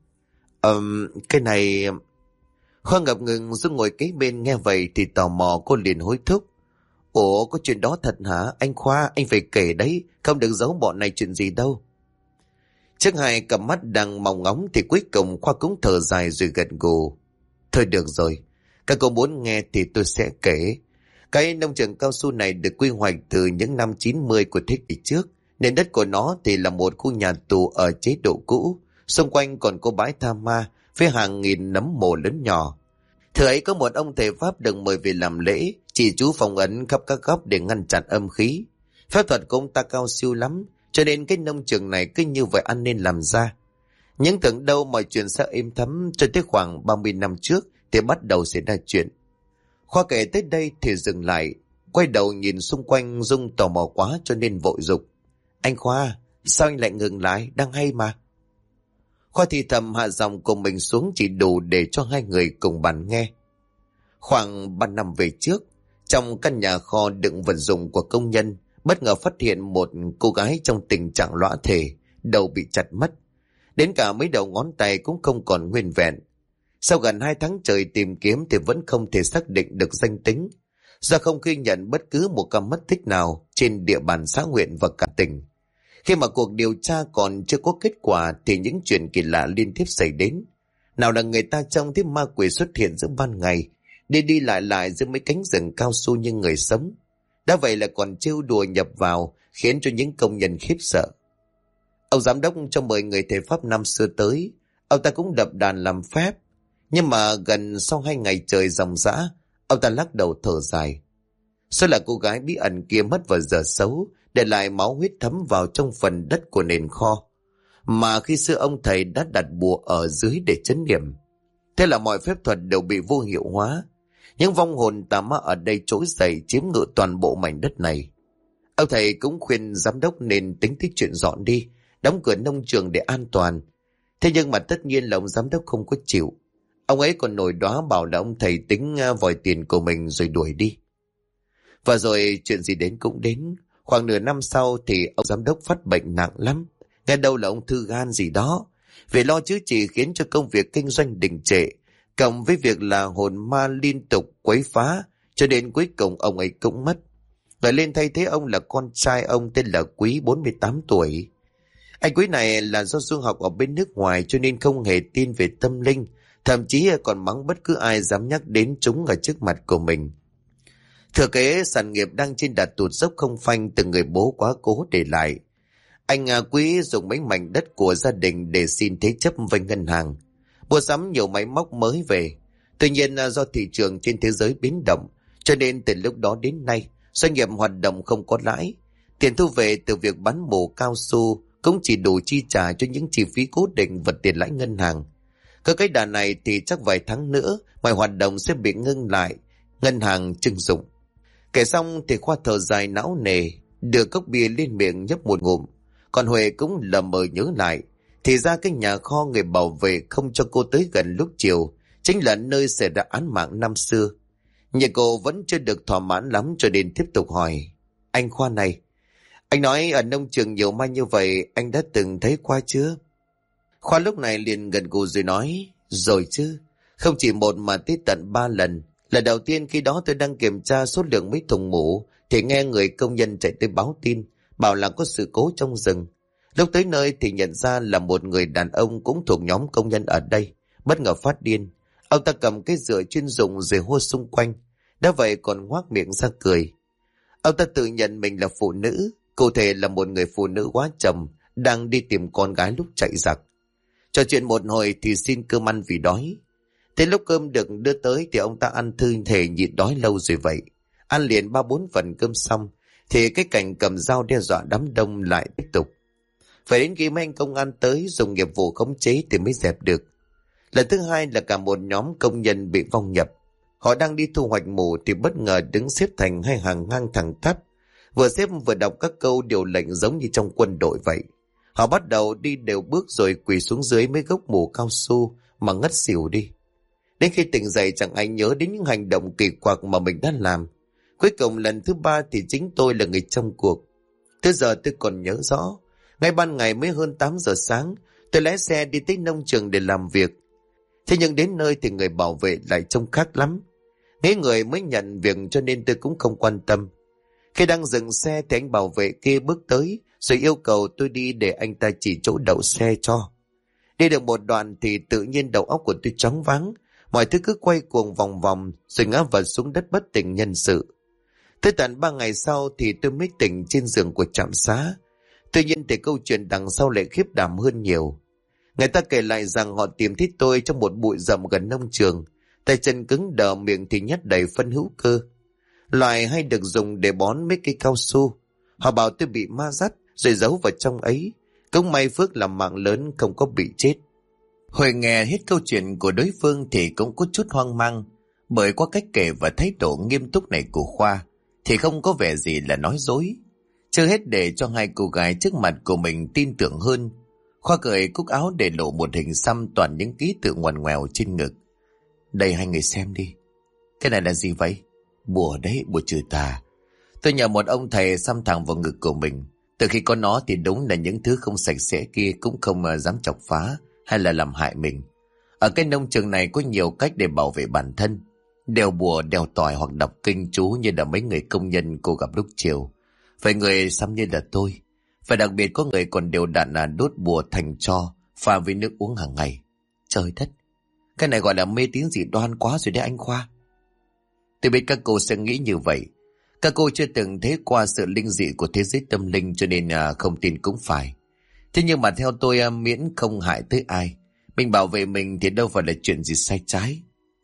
Cái này... Khoa ngập ngừng Dung ngồi kế bên nghe vậy thì tò mò, cô liền hối thúc. Ủa, có chuyện đó thật hả? Anh Khoa, anh phải kể đấy, không được giấu bọn này chuyện gì đâu. Trước hai cặp mắt đang mong ngóng thì cuối cùng Khoa cũng thở dài rồi gật gù. Thôi được rồi, các cô muốn nghe thì tôi sẽ kể. Cái nông trường cao su này được quy hoạch từ những năm 90 của thế kỷ trước, nên đất của nó thì là một khu nhà tù ở chế độ cũ. Xung quanh còn có bãi tha ma với hàng nghìn nấm mồ lớn nhỏ. Thời ấy có một ông thầy Pháp được mời về làm lễ, chỉ chú phong ấn khắp các góc để ngăn chặn âm khí. Phép thuật của ông ta cao siêu lắm, cho nên cái nông trường này cứ như vậy ăn nên làm ra. Nhưng tưởng đâu mọi chuyện sẽ êm thấm, cho tới khoảng 30 năm trước thì bắt đầu xảy ra chuyện. Khoa kể tới đây thì dừng lại, quay đầu nhìn xung quanh. Dung tò mò quá cho nên vội dục. Anh Khoa, sao anh lại ngừng lại, đang hay mà. Khoa thì thầm hạ giọng của mình xuống chỉ đủ để cho hai người cùng bàn nghe. Khoảng 3 năm về trước, trong căn nhà kho đựng vật dụng của công nhân, bất ngờ phát hiện một cô gái trong tình trạng lõa thể, đầu bị chặt mất. Đến cả mấy đầu ngón tay cũng không còn nguyên vẹn. Sau gần 2 tháng trời tìm kiếm thì vẫn không thể xác định được danh tính, do không ghi nhận bất cứ một ca mất tích nào trên địa bàn xã huyện và cả tỉnh. Khi mà cuộc điều tra còn chưa có kết quả thì những chuyện kỳ lạ liên tiếp xảy đến. Nào là người ta trông thấy ma quỷ xuất hiện giữa ban ngày, đi đi lại giữa mấy cánh rừng cao su như người sống. Đã vậy là còn trêu đùa nhập vào, khiến cho những công nhân khiếp sợ. Ông giám đốc cho mời người thầy Pháp năm xưa tới, ông ta cũng đập đàn làm phép. Nhưng mà gần sau 2 ngày trời ròng rã, ông ta lắc đầu thở dài. Số là cô gái bí ẩn kia mất vào giờ xấu, để lại máu huyết thấm vào trong phần đất của nền kho, mà khi xưa ông thầy đã đặt bùa ở dưới để trấn niệm. Thế là mọi phép thuật đều bị vô hiệu hóa. Những vong hồn tà ma ở đây trỗi dậy chiếm ngự toàn bộ mảnh đất này. Ông thầy cũng khuyên giám đốc nên tính tới chuyện dọn đi, đóng cửa nông trường để an toàn. Thế nhưng mà tất nhiên là ông giám đốc không có chịu. Ông ấy còn nổi đoá bảo là ông thầy tính vòi tiền của mình rồi đuổi đi. Và rồi chuyện gì đến cũng đến. Khoảng nửa năm sau thì ông giám đốc phát bệnh nặng lắm. Nghe đâu là ung thư gan gì đó. Vì lo chữa trị khiến cho công việc kinh doanh đình trệ, cộng với việc là hồn ma liên tục quấy phá, cho đến cuối cùng ông ấy cũng mất. Người lên thay thế ông là con trai ông tên là Quý, 48 tuổi. Anh Quý này là do du học ở bên nước ngoài cho nên không hề tin về tâm linh, thậm chí còn mắng bất cứ ai dám nhắc đến chúng ở trước mặt của mình. Thừa kế sản nghiệp đang trên đà tụt dốc không phanh từ người bố quá cố để lại. Anh Quý dùng mấy mảnh đất của gia đình để xin thế chấp với ngân hàng, mua sắm nhiều máy móc mới về. Tuy nhiên do thị trường trên thế giới biến động, cho nên từ lúc đó đến nay, doanh nghiệp hoạt động không có lãi. Tiền thu về từ việc bán mủ cao su cũng chỉ đủ chi trả cho những chi phí cố định và tiền lãi ngân hàng. Cứ cái đà này thì chắc vài tháng nữa mọi hoạt động sẽ bị ngưng lại, ngân hàng trưng dụng. Kể xong thì Khoa thở dài não nề, đưa cốc bia lên miệng nhấp một ngụm. Còn Huệ cũng lờ mờ nhớ lại, thì ra cái nhà kho người bảo vệ không cho cô tới gần lúc chiều chính là nơi xảy ra án mạng năm xưa. Nhưng cô vẫn chưa được thỏa mãn lắm cho nên tiếp tục hỏi: Anh Khoa này, anh nói ở nông trường nhiều mai như vậy anh đã từng thấy qua chưa? Khoa lúc này liền gật gù rồi nói: Rồi chứ, không chỉ một mà tới tận 3 lần. Lần đầu tiên khi đó tôi đang kiểm tra số lượng mấy thùng mủ thì nghe người công nhân chạy tới báo tin, bảo là có sự cố trong rừng. Lúc tới nơi thì nhận ra là một người đàn ông cũng thuộc nhóm công nhân ở đây, bất ngờ phát điên. Ông ta cầm cái rửa chuyên dụng rồi hô xung quanh, đã vậy còn ngoác miệng ra cười. Ông ta tự nhận mình là phụ nữ, cụ thể là một người phụ nữ quá chồng đang đi tìm con gái lúc chạy giặc. Trò chuyện một hồi thì xin cơm ăn vì đói. Thế lúc cơm được đưa tới thì ông ta ăn thư thể nhịn đói lâu rồi vậy. Ăn liền 3-4 phần cơm xong thì cái cảnh cầm dao đe dọa đám đông lại tiếp tục. Phải đến khi mấy anh công an tới dùng nghiệp vụ khống chế thì mới dẹp được. Lần thứ hai là cả một nhóm công nhân bị vong nhập. Họ đang đi thu hoạch mủ thì bất ngờ đứng xếp thành hai hàng ngang thẳng tắp, vừa xếp vừa đọc các câu điều lệnh giống như trong quân đội vậy. Họ bắt đầu đi đều bước rồi quỳ xuống dưới mấy gốc mủ cao su mà ngất xỉu đi. Đến khi tỉnh dậy chẳng ai nhớ đến những hành động kỳ quặc mà mình đã làm. Cuối cùng lần thứ 3 thì chính tôi là người trong cuộc. Tới giờ tôi còn nhớ rõ, ngay ban ngày mới hơn 8 giờ sáng, tôi lái xe đi tới nông trường để làm việc. Thế nhưng đến nơi thì người bảo vệ lại trông khác lắm. Nghĩ người mới nhận việc cho nên tôi cũng không quan tâm. Khi đang dừng xe thì anh bảo vệ kia bước tới rồi yêu cầu tôi đi để anh ta chỉ chỗ đậu xe cho. Đi được một đoạn thì tự nhiên đầu óc của tôi choáng váng, mọi thứ cứ quay cuồng vòng vòng rồi ngã vật xuống đất bất tỉnh nhân sự. Tới tận 3 ngày sau thì tôi mới tỉnh trên giường của trạm xá. Tuy nhiên thì câu chuyện đằng sau lại khiếp đảm hơn nhiều. Người ta kể lại rằng họ tìm thấy tôi trong một bụi rậm gần nông trường, tay chân cứng đờ, miệng thì nhét đầy phân hữu cơ, loại hay được dùng để bón mấy cây cao su. Họ bảo tôi bị ma dắt rồi giấu vào trong ấy. Cũng may phước làm mạng lớn không có bị chết. Hồi nghe hết câu chuyện của đối phương thì cũng có chút hoang mang, bởi qua cách kể và thái độ nghiêm túc này của Khoa thì không có vẻ gì là nói dối. Chưa hết để cho hai cô gái trước mặt của mình tin tưởng hơn, Khoa cởi cúc áo để lộ một hình xăm toàn những ký tự ngoằn ngoèo trên ngực. Đây hai người xem đi. Cái này là gì vậy? Bùa đấy, bùa trừ tà. Tôi nhờ một ông thầy xăm thẳng vào ngực của mình. Từ khi có nó thì đúng là những thứ không sạch sẽ kia cũng không dám chọc phá hay là làm hại mình. Ở cái nông trường này có nhiều cách để bảo vệ bản thân. Đeo bùa, đeo tỏi hoặc đọc kinh chú như là mấy người công nhân cô gặp lúc chiều. Phải người xăm như là tôi. Và đặc biệt có người còn đều đặn đốt bùa thành tro pha với nước uống hàng ngày. Trời đất, cái này gọi là mê tín dị đoan quá rồi đấy anh Khoa. Tôi biết các cô sẽ nghĩ như vậy. Các cô chưa từng thấy qua sự linh dị của thế giới tâm linh cho nên không tin cũng phải. Thế nhưng mà theo tôi miễn không hại tới ai, mình bảo vệ mình thì đâu phải là chuyện gì sai trái.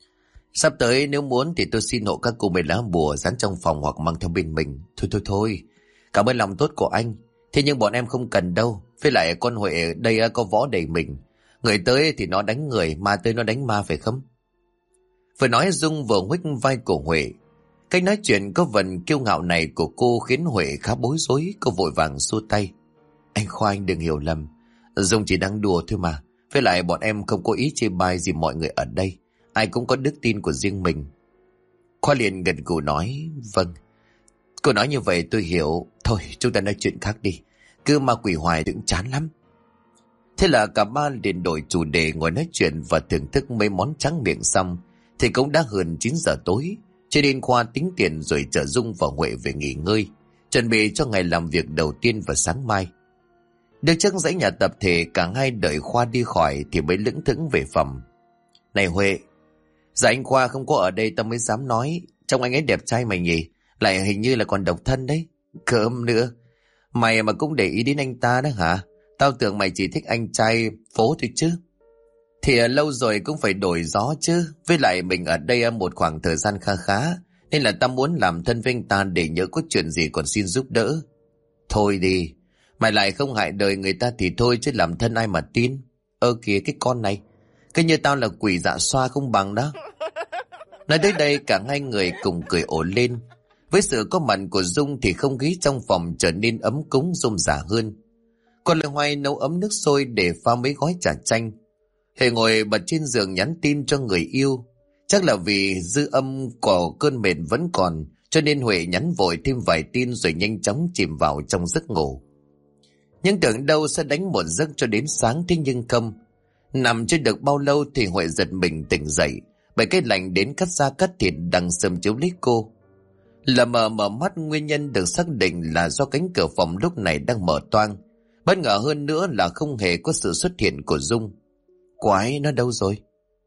Sắp tới nếu muốn thì tôi xin hộ các cô mấy lá bùa dán trong phòng hoặc mang theo bên mình. Thôi, cảm ơn lòng tốt của anh. Thế nhưng bọn em không cần đâu. Với lại con Huệ ở đây có võ đầy mình. Người tới thì nó đánh người, ma tới nó đánh ma phải không? Vừa nói Dung vừa huých vai của Huệ. Cách nói chuyện có phần kiêu ngạo này của cô khiến Huệ khá bối rối. Cô vội vàng xua tay. Anh Khoa, anh đừng hiểu lầm. Dung chỉ đang đùa thôi mà. Với lại bọn em không có ý chê bai gì mọi người ở đây. ai cũng có đức tin của riêng mình. Khoa liền gật gù nói, vâng. Cô nói như vậy tôi hiểu. Thôi chúng ta nói chuyện khác đi. Cứ ma quỷ hoài cũng chán lắm. Thế là cả ba liền đổi chủ đề ngồi nói chuyện và thưởng thức mấy món tráng miệng xong thì cũng đã hơn 9 giờ tối. Cho nên Khoa tính tiền rồi chở Dung và Huệ về nghỉ ngơi, chuẩn bị cho ngày làm việc đầu tiên vào sáng mai. Được trước dãy nhà tập thể, cả hai đợi Khoa đi khỏi thì mới lững thững về phòng. Này Huệ, dạ anh Khoa không có ở đây tao mới dám nói. Trông anh ấy đẹp trai mà nhỉ, lại hình như là còn độc thân đấy. Cơm nữa, mày mà cũng để ý đến anh ta đó hả? Tao tưởng mày chỉ thích anh trai phố thôi chứ. Thì lâu rồi cũng phải đổi gió chứ. Với lại mình ở đây một khoảng thời gian khá khá, nên là tao muốn làm thân với anh ta để nhớ có chuyện gì còn xin giúp đỡ. Thôi đi, mày lại không hại đời người ta thì thôi, chứ làm thân ai mà tin. Kìa cái con này, cứ như tao là quỷ dạ xoa không bằng đó. Nói tới đây cả hai người cùng cười ổ lên. Với sự có mặt của Dung thì không khí trong phòng trở nên ấm cúng rôm rả hơn. Còn Lê Hoài nấu ấm nước sôi để pha mấy gói trà chanh. Huệ ngồi bật trên giường nhắn tin cho người yêu. Chắc là vì dư âm của cơn mệt vẫn còn, cho nên Huệ nhắn vội thêm vài tin rồi nhanh chóng chìm vào trong giấc ngủ. Nhưng tưởng đâu sẽ đánh một giấc cho đến sáng, thế nhưng không. Nằm chưa được bao lâu thì Huệ giật mình tỉnh dậy bởi cái lạnh đến cắt da cắt thịt đang xâm chiếu lấy cô. Lờ mờ mở mắt, nguyên nhân được xác định là do cánh cửa phòng lúc này đang mở toang. Bất ngờ hơn nữa là không hề có sự xuất hiện của Dung. Quái, nó đâu rồi?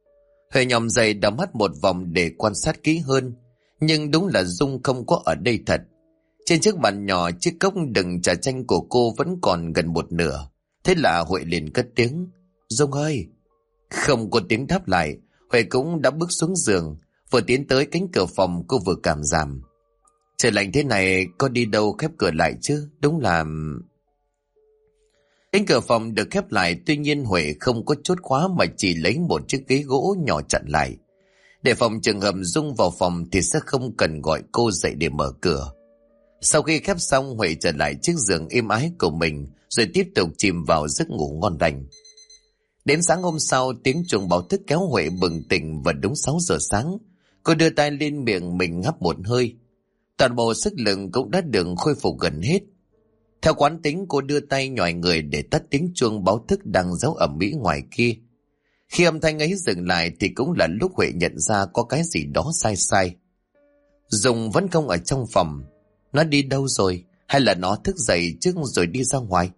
Huệ nhòm dậy đảo mắt một vòng để quan sát kỹ hơn, nhưng đúng là Dung không có ở đây thật. Trên chiếc bàn nhỏ, chiếc cốc đựng trà chanh của cô vẫn còn gần một nửa. Thế là Huệ liền cất tiếng, Dung ơi. Không có tiếng đáp lại, Huệ cũng đã bước xuống giường. Vừa tiến tới cánh cửa phòng, cô vừa cảm giảm. Trời lạnh thế này có đi đâu khép cửa lại chứ? Đúng là... Cánh cửa phòng được khép lại, tuy nhiên Huệ không có chốt khóa mà chỉ lấy một chiếc ghế gỗ nhỏ chặn lại. Để phòng trường hợp Dung vào phòng thì sẽ không cần gọi cô dậy để mở cửa. Sau khi khép xong, Huệ trở lại chiếc giường êm ái của mình rồi tiếp tục chìm vào giấc ngủ ngon lành. Đến sáng hôm sau, tiếng chuông báo thức kéo Huệ bừng tỉnh và đúng 6 giờ sáng. Cô đưa tay lên miệng mình ngáp một hơi. Toàn bộ sức lực cũng đã được khôi phục gần hết. Theo quán tính, cô đưa tay nhòi người để tắt tiếng chuông báo thức đang réo ầm ĩ ngoài kia. Khi âm thanh ấy dừng lại thì cũng là lúc Huệ nhận ra có cái gì đó sai sai. Dung vẫn không ở trong phòng. Nó đi đâu rồi? Hay là nó thức dậy trước rồi đi ra ngoài?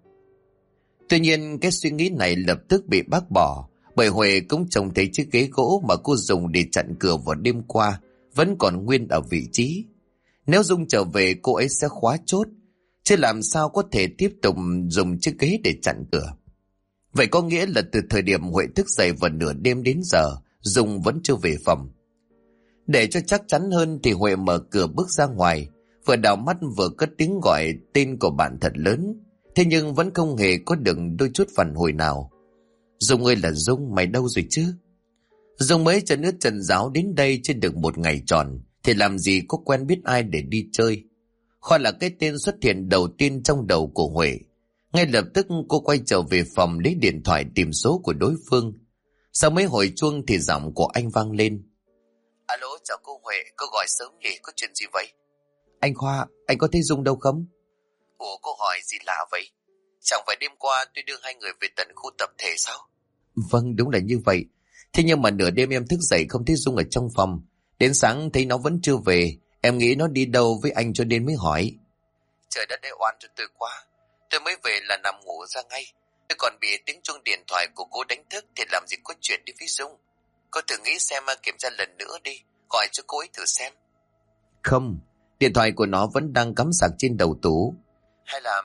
Tuy nhiên cái suy nghĩ này lập tức bị bác bỏ, bởi Huệ cũng trông thấy chiếc ghế gỗ mà cô dùng để chặn cửa vào đêm qua vẫn còn nguyên ở vị trí. Nếu Dung trở về, cô ấy sẽ khóa chốt, chứ làm sao có thể tiếp tục dùng chiếc ghế để chặn cửa. Vậy có nghĩa là từ thời điểm Huệ thức dậy vào nửa đêm đến giờ, Dung vẫn chưa về phòng. Để cho chắc chắn hơn thì Huệ mở cửa bước ra ngoài, vừa đảo mắt vừa cất tiếng gọi tên của bạn thật lớn, thế nhưng vẫn không hề có được đôi chút phản hồi nào. Dung ơi là Dung, mày đâu rồi chứ? Dung mới chân ướt chân ráo đến đây chưa được một ngày tròn, thì làm gì có quen biết ai để đi chơi. Khoa là cái tên xuất hiện đầu tiên trong đầu của Huệ. Ngay lập tức cô quay trở về phòng lấy điện thoại tìm số của đối phương. Sau mấy hồi chuông thì giọng của anh vang lên. Alo, chào cô Huệ, cô gọi sớm nhỉ, có chuyện gì vậy? Anh Khoa, anh có thấy Dung đâu không? Ủa, cô hỏi gì lạ vậy? Chẳng phải đêm qua tôi đưa hai người về tận khu tập thể sao? Vâng, đúng là như vậy. Thế nhưng mà nửa đêm em thức dậy không thấy Dung ở trong phòng. Đến sáng thấy nó vẫn chưa về. Em nghĩ nó đi đâu với anh cho nên mới hỏi. Trời đất ơi, oan cho tôi quá. Tôi mới về là nằm ngủ ra ngay. Tôi còn bị tiếng chuông điện thoại của cô đánh thức thì làm gì có chuyện đi với Dung. Cô thử nghĩ xem, kiểm tra lần nữa đi. Gọi cho cô ấy thử xem. Không, điện thoại của nó vẫn đang cắm sạc trên đầu tủ. Hay là...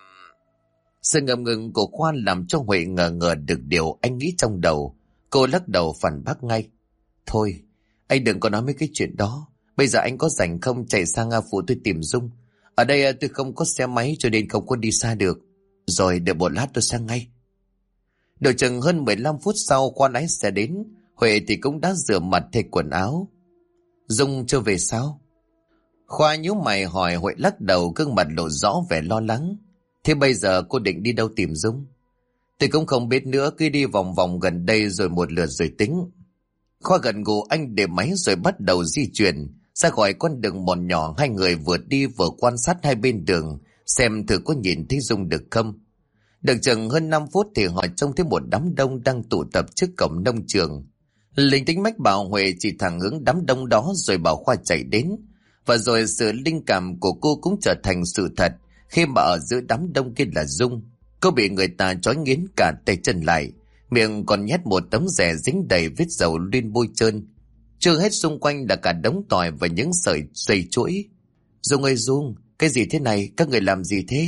Sự ngập ngừng của Khoan làm cho Huệ ngờ ngờ được điều anh nghĩ trong đầu. Cô lắc đầu phản bác ngay. Thôi, anh đừng có nói mấy cái chuyện đó. Bây giờ anh có rảnh không, chạy sang phụ tôi tìm Dung. Ở đây tôi không có xe máy cho nên không có đi xa được. Rồi đợi một lát tôi sang ngay. Đợi chừng hơn 15 phút sau, Khoan lái xe đến. Huệ thì cũng đã rửa mặt thay quần áo. Dung chưa về sao? Khoa nhíu mày hỏi. Huệ lắc đầu, gương mặt lộ rõ vẻ lo lắng. Thế bây giờ cô định đi đâu tìm Dung? Tôi cũng không biết nữa, cứ đi vòng vòng gần đây rồi một lượt rồi tính. Khoa gật gù anh để máy rồi bắt đầu di chuyển. Ra khỏi con đường mòn nhỏ, hai người vừa đi vừa quan sát hai bên đường, xem thử có nhìn thấy Dung được không. Được chừng hơn 5 phút thì họ trông thấy một đám đông đang tụ tập trước cổng nông trường. Linh tính mách bảo Huệ chỉ thẳng hướng đám đông đó rồi bảo Khoa chạy đến. Và rồi sự linh cảm của cô cũng trở thành sự thật khi mà ở giữa đám đông kia là Dung. Cô bị người ta trói nghiến cả tay chân lại, miệng còn nhét một tấm rẻ dính đầy vết dầu lên bôi trơn. Chưa hết xung quanh là cả đống tỏi và những sợi dây chuỗi. Dung ơi Dung, cái gì thế này, các người làm gì thế?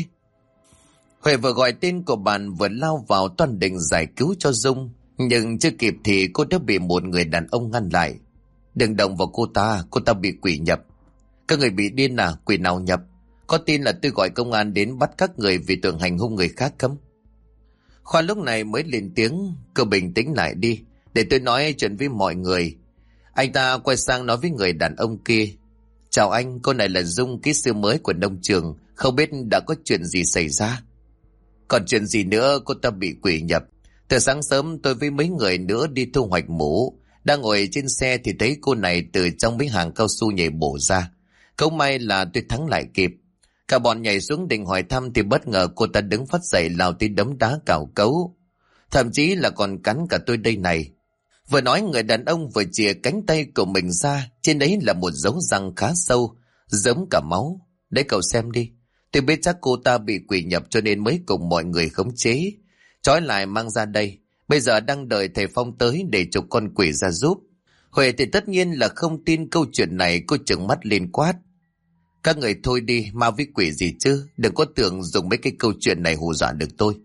Huệ vừa gọi tên của bạn vừa lao vào toan định giải cứu cho Dung, nhưng chưa kịp thì cô đã bị một người đàn ông ngăn lại. Đừng động vào cô ta bị quỷ nhập. Các người bị điên à, quỷ nào nhập? Có tin là tôi gọi công an đến bắt các người vì tội hành hung người khác không? Khoa lúc này mới lên tiếng, cứ bình tĩnh lại đi, để tôi nói chuyện với mọi người. Anh ta quay sang nói với người đàn ông kia. Chào anh, cô này là Dung, kỹ sư mới của nông trường, không biết đã có chuyện gì xảy ra. Còn chuyện gì nữa, cô ta bị quỷ nhập. Từ sáng sớm tôi với mấy người nữa đi thu hoạch mủ, đang ngồi trên xe thì thấy cô này từ trong mấy hàng cao su nhảy bổ ra. Không may là tôi thắng lại kịp. Cả bọn nhảy xuống định hỏi thăm thì bất ngờ cô ta đứng phát dậy lao tới đấm đá cào cấu. Thậm chí là còn cắn cả tôi đây này. Vừa nói người đàn ông vừa chìa cánh tay của mình ra, trên đấy là một dấu răng khá sâu, giống cả máu. Đấy cậu xem đi. Tôi biết chắc cô ta bị quỷ nhập cho nên mới cùng mọi người khống chế. Trói lại mang ra đây. Bây giờ đang đợi thầy Phong tới để chụp con quỷ ra giúp. Huệ thì tất nhiên là không tin câu chuyện này, cô trừng mắt lên quát. Các người thôi đi, ma với quỷ gì chứ, đừng có tưởng dùng mấy cái câu chuyện này hù dọa được tôi.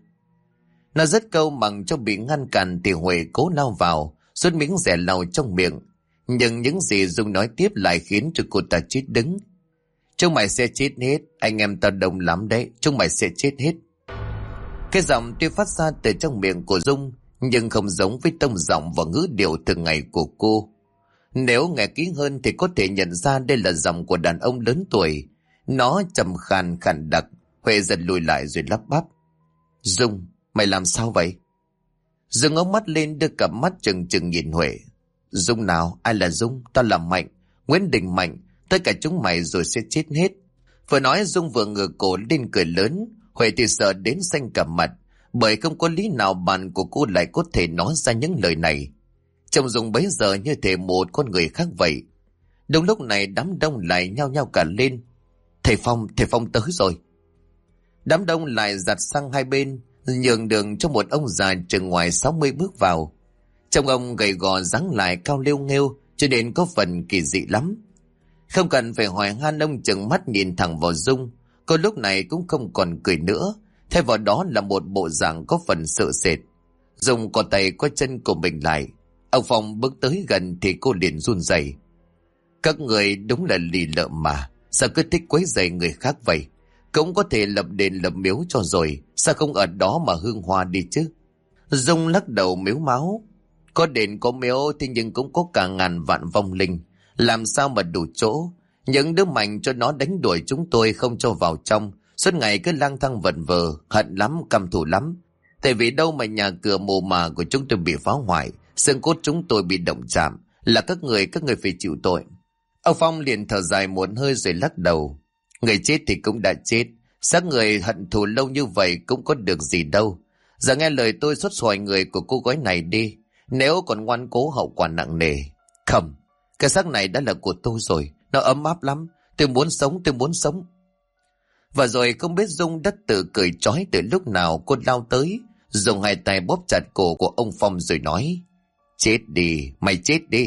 Nó rất câu bằng cho bị ngăn cản thì Huệ cố lao vào, rút miếng rẻ lau trong miệng. Nhưng những gì Dung nói tiếp lại khiến cho cô ta chết đứng. Chúng mày sẽ chết hết, anh em tao đông lắm đấy, chúng mày sẽ chết hết. Cái giọng tuy phát ra từ trong miệng của Dung, nhưng không giống với tông giọng và ngữ điệu thường ngày của cô. Nếu nghe kỹ hơn thì có thể nhận ra đây là giọng của đàn ông lớn tuổi. Nó trầm khàn khàn đặc. Huệ dần lùi lại rồi lắp bắp. Dung, mày làm sao vậy? Dung ngước mắt lên đưa cặp mắt trừng trừng nhìn Huệ. Dung nào? Ai là Dung? Tao là Mạnh, Nguyễn Đình Mạnh. Tất cả chúng mày rồi sẽ chết hết. Vừa nói Dung vừa ngửa cổ lên cười lớn. Huệ thì sợ đến xanh cả mặt, bởi không có lý nào bạn của cô lại có thể nói ra những lời này. Trông Dung bấy giờ như thể một con người khác vậy. Đúng lúc này đám đông lại nhao nhao cả lên. Thầy Phong tới rồi. Đám đông lại giặt sang hai bên, nhường đường cho một ông già chừng ngoài 60 bước vào. Trông ông gầy gò dáng lại cao lêu nghêu, cho nên có phần kỳ dị lắm. Không cần phải hỏi han, ông chừng mắt nhìn thẳng vào Dung. Cô lúc này cũng không còn cười nữa, thay vào đó là một bộ dạng có phần sợ sệt. Dung có tay có chân của mình lại. Ông Phong bước tới gần thì cô liền run rẩy. Các người đúng là lì lợm mà, sao cứ thích quấy rầy người khác vậy? Cũng có thể lập đền lập miếu cho rồi, sao không ở đó mà hương hoa đi chứ? Dung lắc đầu mếu máo. Có đền có miếu thì nhưng cũng có cả ngàn vạn vong linh, làm sao mà đủ chỗ? Những đứa mạnh cho nó đánh đuổi chúng tôi không cho vào trong, suốt ngày cứ lang thang vẩn vờ, hận lắm, căm thù lắm. Tại vì đâu mà nhà cửa mồ mả của chúng tôi bị phá hoại, xương cốt chúng tôi bị động chạm, là các người phải chịu tội. Ông Phong liền thở dài một hơi rồi lắc đầu. Người chết thì cũng đã chết, xác người hận thù lâu như vậy cũng có được gì đâu. Giờ nghe lời tôi xuất xoài người của cô gái này đi, nếu còn ngoan cố hậu quả nặng nề. Không, cái xác này đã là của tôi rồi, nó ấm áp lắm, tôi muốn sống. Và rồi không biết Dung đã tự cười trói từ lúc nào cô lao tới, dùng hai tay bóp chặt cổ của ông Phong rồi nói. Chết đi, mày chết đi.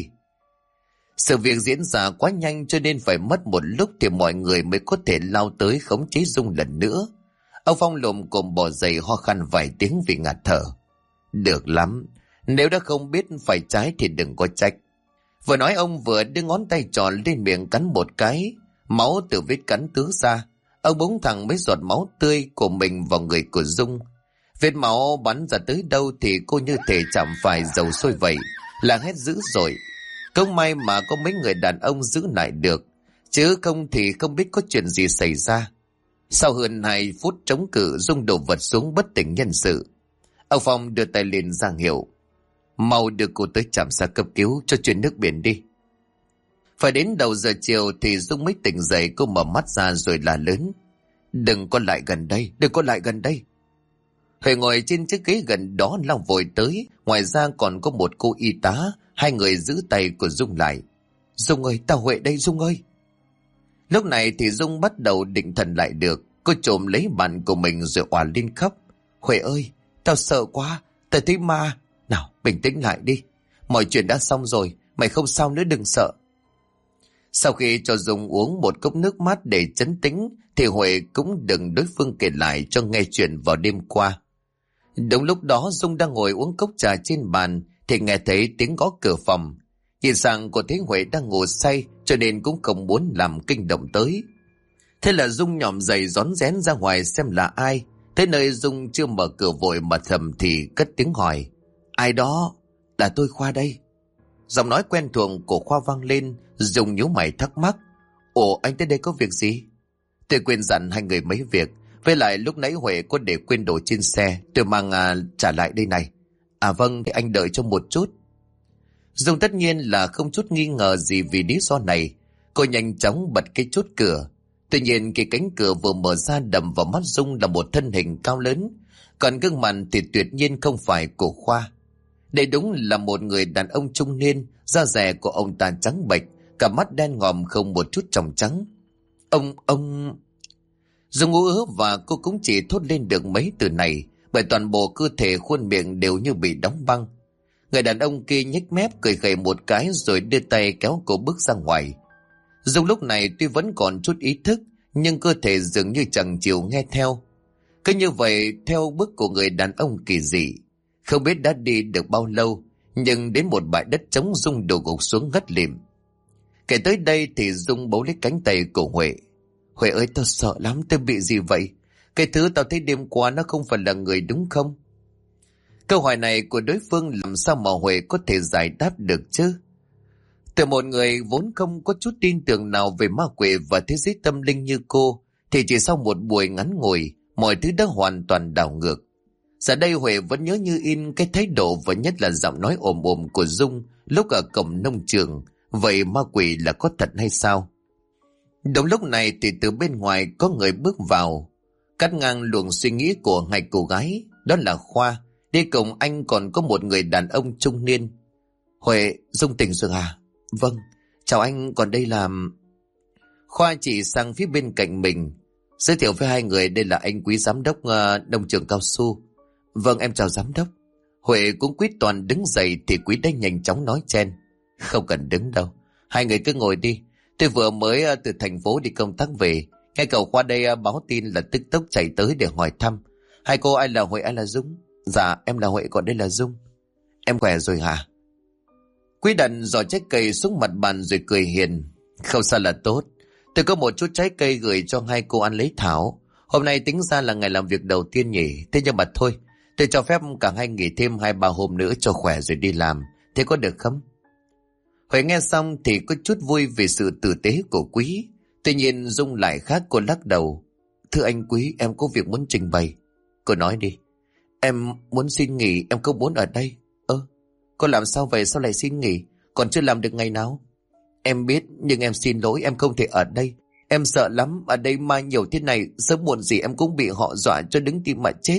Sự việc diễn ra quá nhanh cho nên phải mất một lúc thì mọi người mới có thể lao tới khống chế Dung lần nữa. Ông Phong lồm cồm bò dậy ho khan vài tiếng vì ngạt thở. Được lắm, nếu đã không biết phải trái thì đừng có trách. Vừa nói ông vừa đưa ngón tay tròn lên miệng cắn một cái, máu từ vết cắn tứ ra. Ông búng thẳng mấy giọt máu tươi của mình vào người của Dung. Vết máu bắn ra tới đâu thì cô như thể chạm phải dầu sôi vậy, là hét dữ dội. Không may mà có mấy người đàn ông giữ lại được, chứ không thì không biết có chuyện gì xảy ra. Sau hơn 2 phút chống cự, Dung đổ vật xuống bất tỉnh nhân sự. Ông Phong đưa tay lên ra hiệu. Mau đưa cô tới trạm xá cấp cứu cho chuyển nước biển đi. Phải đến đầu giờ chiều thì Dung mới tỉnh dậy. Cô mở mắt ra rồi la lớn: Đừng có lại gần đây, đừng có lại gần đây. Huệ ngồi trên chiếc ghế gần đó lao vội tới. Ngoài ra còn có một cô y tá. Hai người giữ tay của Dung lại. Dung ơi, tao Huệ đây Dung ơi. Lúc này thì Dung bắt đầu định thần lại được. Cô trộm lấy bàn của mình rồi òa lên khóc. Huệ ơi, tao sợ quá, tao thấy ma. Nào, bình tĩnh lại đi. Mọi chuyện đã xong rồi, mày không sao nữa, đừng sợ. Sau khi cho Dung uống một cốc nước mát để trấn tĩnh, thì Huệ cũng đừng đối phương kể lại cho nghe chuyện vào đêm qua. Đúng lúc đó Dung đang ngồi uống cốc trà trên bàn thì nghe thấy tiếng gõ cửa phòng. Nhìn sang cô thấy Huệ đang ngủ say cho nên cũng không muốn làm kinh động tới. Thế là Dung nhỏm dậy rón rén ra ngoài xem là ai. Thế nơi Dung chưa mở cửa vội mà thầm thì cất tiếng hỏi: Ai đó? Là tôi Khoa đây. Giọng nói quen thuộc của Khoa vang lên. Dung nhíu mày thắc mắc: Ồ, anh tới đây có việc gì? Tôi quên dặn hai người mấy việc. Với lại lúc nãy Huệ có để quên đồ trên xe, tôi mang trả lại đây này. À vâng, thì anh đợi cho một chút. Dung tất nhiên là không chút nghi ngờ gì vì lý do này. Cô nhanh chóng bật cái chốt cửa. Tuy nhiên khi cánh cửa vừa mở ra đầm vào mắt Dung là một thân hình cao lớn. Còn gương mặt thì tuyệt nhiên không phải của Khoa. Đây đúng là một người đàn ông trung niên. Da dẻ của ông ta trắng bệch, cả mắt đen ngòm không một chút tròng trắng. Ông... Dung ú ớ và cô cũng chỉ thốt lên được mấy từ này, bởi toàn bộ cơ thể khuôn miệng đều như bị đóng băng. Người đàn ông kia nhếch mép cười khẩy một cái rồi đưa tay kéo cô bước ra ngoài. Dung lúc này tuy vẫn còn chút ý thức, nhưng cơ thể dường như chẳng chịu nghe theo. Cứ như vậy theo bước của người đàn ông kỳ dị. Không biết đã đi được bao lâu, nhưng đến một bãi đất trống Dung đổ gục xuống ngất lịm. Kể tới đây thì Dung bấu lấy cánh tay của Huệ. Huệ ơi, tao sợ lắm, tao bị gì vậy? Cái thứ tao thấy đêm qua nó không phải là người đúng không? Câu hỏi này của đối phương làm sao mà Huệ có thể giải đáp được chứ? Từ một người vốn không có chút tin tưởng nào về ma quỷ và thế giới tâm linh như cô, thì chỉ sau một buổi ngắn ngủi, mọi thứ đã hoàn toàn đảo ngược. Giờ đây Huệ vẫn nhớ như in cái thái độ và nhất là giọng nói ồm ồm của Dung lúc ở cổng nông trường. Vậy ma quỷ là có thật hay sao? Đúng lúc này thì từ bên ngoài có người bước vào, cắt ngang luồng suy nghĩ của hai cô gái. Đó là Khoa. Đi cùng anh còn có một người đàn ông trung niên. Huệ, Dung tỉnh rồi à? Vâng, chào anh, còn đây là... Khoa chỉ sang phía bên cạnh mình, giới thiệu với hai người đây là anh Quý giám đốc nông trường cao su. Vâng, em chào giám đốc. Huệ cũng quyết toàn đứng dậy thì Quý đã nhanh chóng nói chen: Không cần đứng đâu, hai người cứ ngồi đi. Tôi vừa mới từ thành phố đi công tác về, nghe cậu qua đây báo tin là tức tốc chạy tới để hỏi thăm. Hai cô, ai là Huệ, ai là Dung? Dạ, em là Huệ, còn đây là Dung. Em khỏe rồi hả? Quý đặt giỏ trái cây xuống mặt bàn rồi cười hiền. Không sao là tốt. Tôi có một chút trái cây gửi cho hai cô ăn lấy thảo. Hôm nay tính ra là ngày làm việc đầu tiên nhỉ. Thế nhưng mà thôi, tôi cho phép cả hai nghỉ thêm 2-3 hôm nữa cho khỏe rồi đi làm. Thế có được không? Huệ nghe xong thì có chút vui vì sự tử tế của Quý. Tuy nhiên Dung lại khác, cô lắc đầu. Thưa anh Quý, em có việc muốn trình bày. Cô nói đi. Em muốn xin nghỉ, em không muốn ở đây. Cô làm sao vậy, sao lại xin nghỉ? Còn chưa làm được ngày nào? Em biết, nhưng em xin lỗi, em không thể ở đây. Em sợ lắm, ở đây ma nhiều thế này, sớm muộn gì em cũng bị họ dọa cho đứng tim mà chết.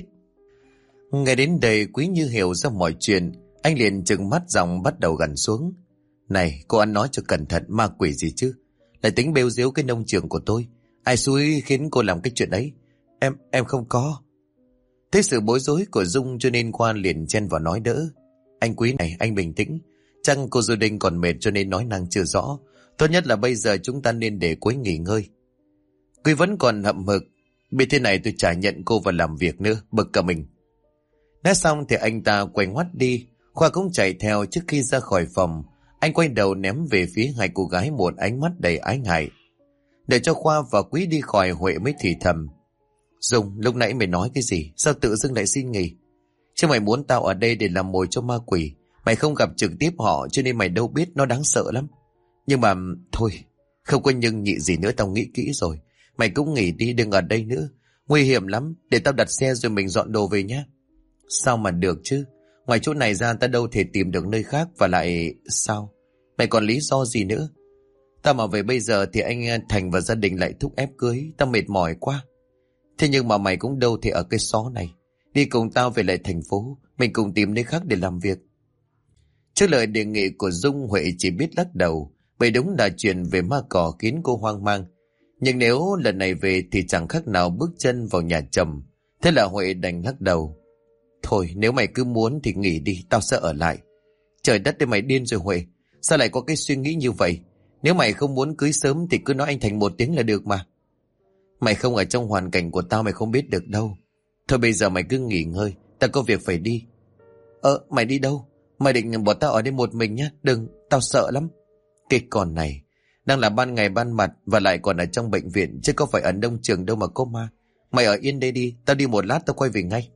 Nghe đến đây Quý như hiểu ra mọi chuyện. Anh liền trừng mắt giọng bắt đầu gằn xuống. Này, cô ăn nói cho cẩn thận, ma quỷ gì chứ? Lại tính bêu diếu cái nông trường của tôi. Ai xúi khiến cô làm cái chuyện ấy? Em không có. Thế sự bối rối của Dung cho nên Khoa liền chen vào nói đỡ. Anh Quý này, anh bình tĩnh. Chăng cô Dư Đinh còn mệt cho nên nói năng chưa rõ. Tốt nhất là bây giờ chúng ta nên để cô ấy nghỉ ngơi. Quý vẫn còn hậm hực. Biết thế này tôi chả nhận cô vào làm việc nữa, bực cả mình. Nói xong thì anh ta quay ngoắt đi. Khoa cũng chạy theo. Trước khi ra khỏi phòng, anh quay đầu ném về phía hai cô gái một ánh mắt đầy ái ngại. Để cho Khoa và Quý đi khỏi, Huệ mới thì thầm. Dung, lúc nãy mày nói cái gì? Sao tự dưng lại xin nghỉ? Chứ mày muốn tao ở đây để làm mồi cho ma quỷ. Mày không gặp trực tiếp họ cho nên mày đâu biết, nó đáng sợ lắm. Nhưng mà thôi, không có nhưng nhị gì nữa, tao nghĩ kỹ rồi. Mày cũng nghỉ đi, đừng ở đây nữa. Nguy hiểm lắm, để tao đặt xe rồi mình dọn đồ về nhé. Sao mà được chứ? Ngoài chỗ này ra ta đâu thể tìm được nơi khác. Và lại sao? Mày còn lý do gì nữa? Ta mà về bây giờ thì anh Thành và gia đình lại thúc ép cưới. Ta mệt mỏi quá. Thế nhưng mà mày cũng đâu thể ở cái xó này. Đi cùng tao về lại thành phố. Mình cùng tìm nơi khác để làm việc. Trước lời đề nghị của Dung, Huệ chỉ biết lắc đầu. Bởi đúng là chuyện về ma cỏ khiến cô hoang mang. Nhưng nếu lần này về thì chẳng khác nào bước chân vào nhà chồng. Thế là Huệ đành lắc đầu. Thôi nếu mày cứ muốn thì nghỉ đi, tao sẽ ở lại. Trời đất ơi, mày điên rồi Huệ. Sao lại có cái suy nghĩ như vậy? Nếu mày không muốn cưới sớm thì cứ nói anh Thành một tiếng là được mà. Mày không ở trong hoàn cảnh của tao, mày không biết được đâu. Thôi bây giờ mày cứ nghỉ ngơi, tao có việc phải đi. Mày đi đâu? Mày định bỏ tao ở đây một mình nhá? Đừng, tao sợ lắm. Cái con này đang là ban ngày ban mặt, và lại còn ở trong bệnh viện, chứ có phải ở nông trường đâu mà có ma. Mày ở yên đây đi, tao đi một lát tao quay về ngay.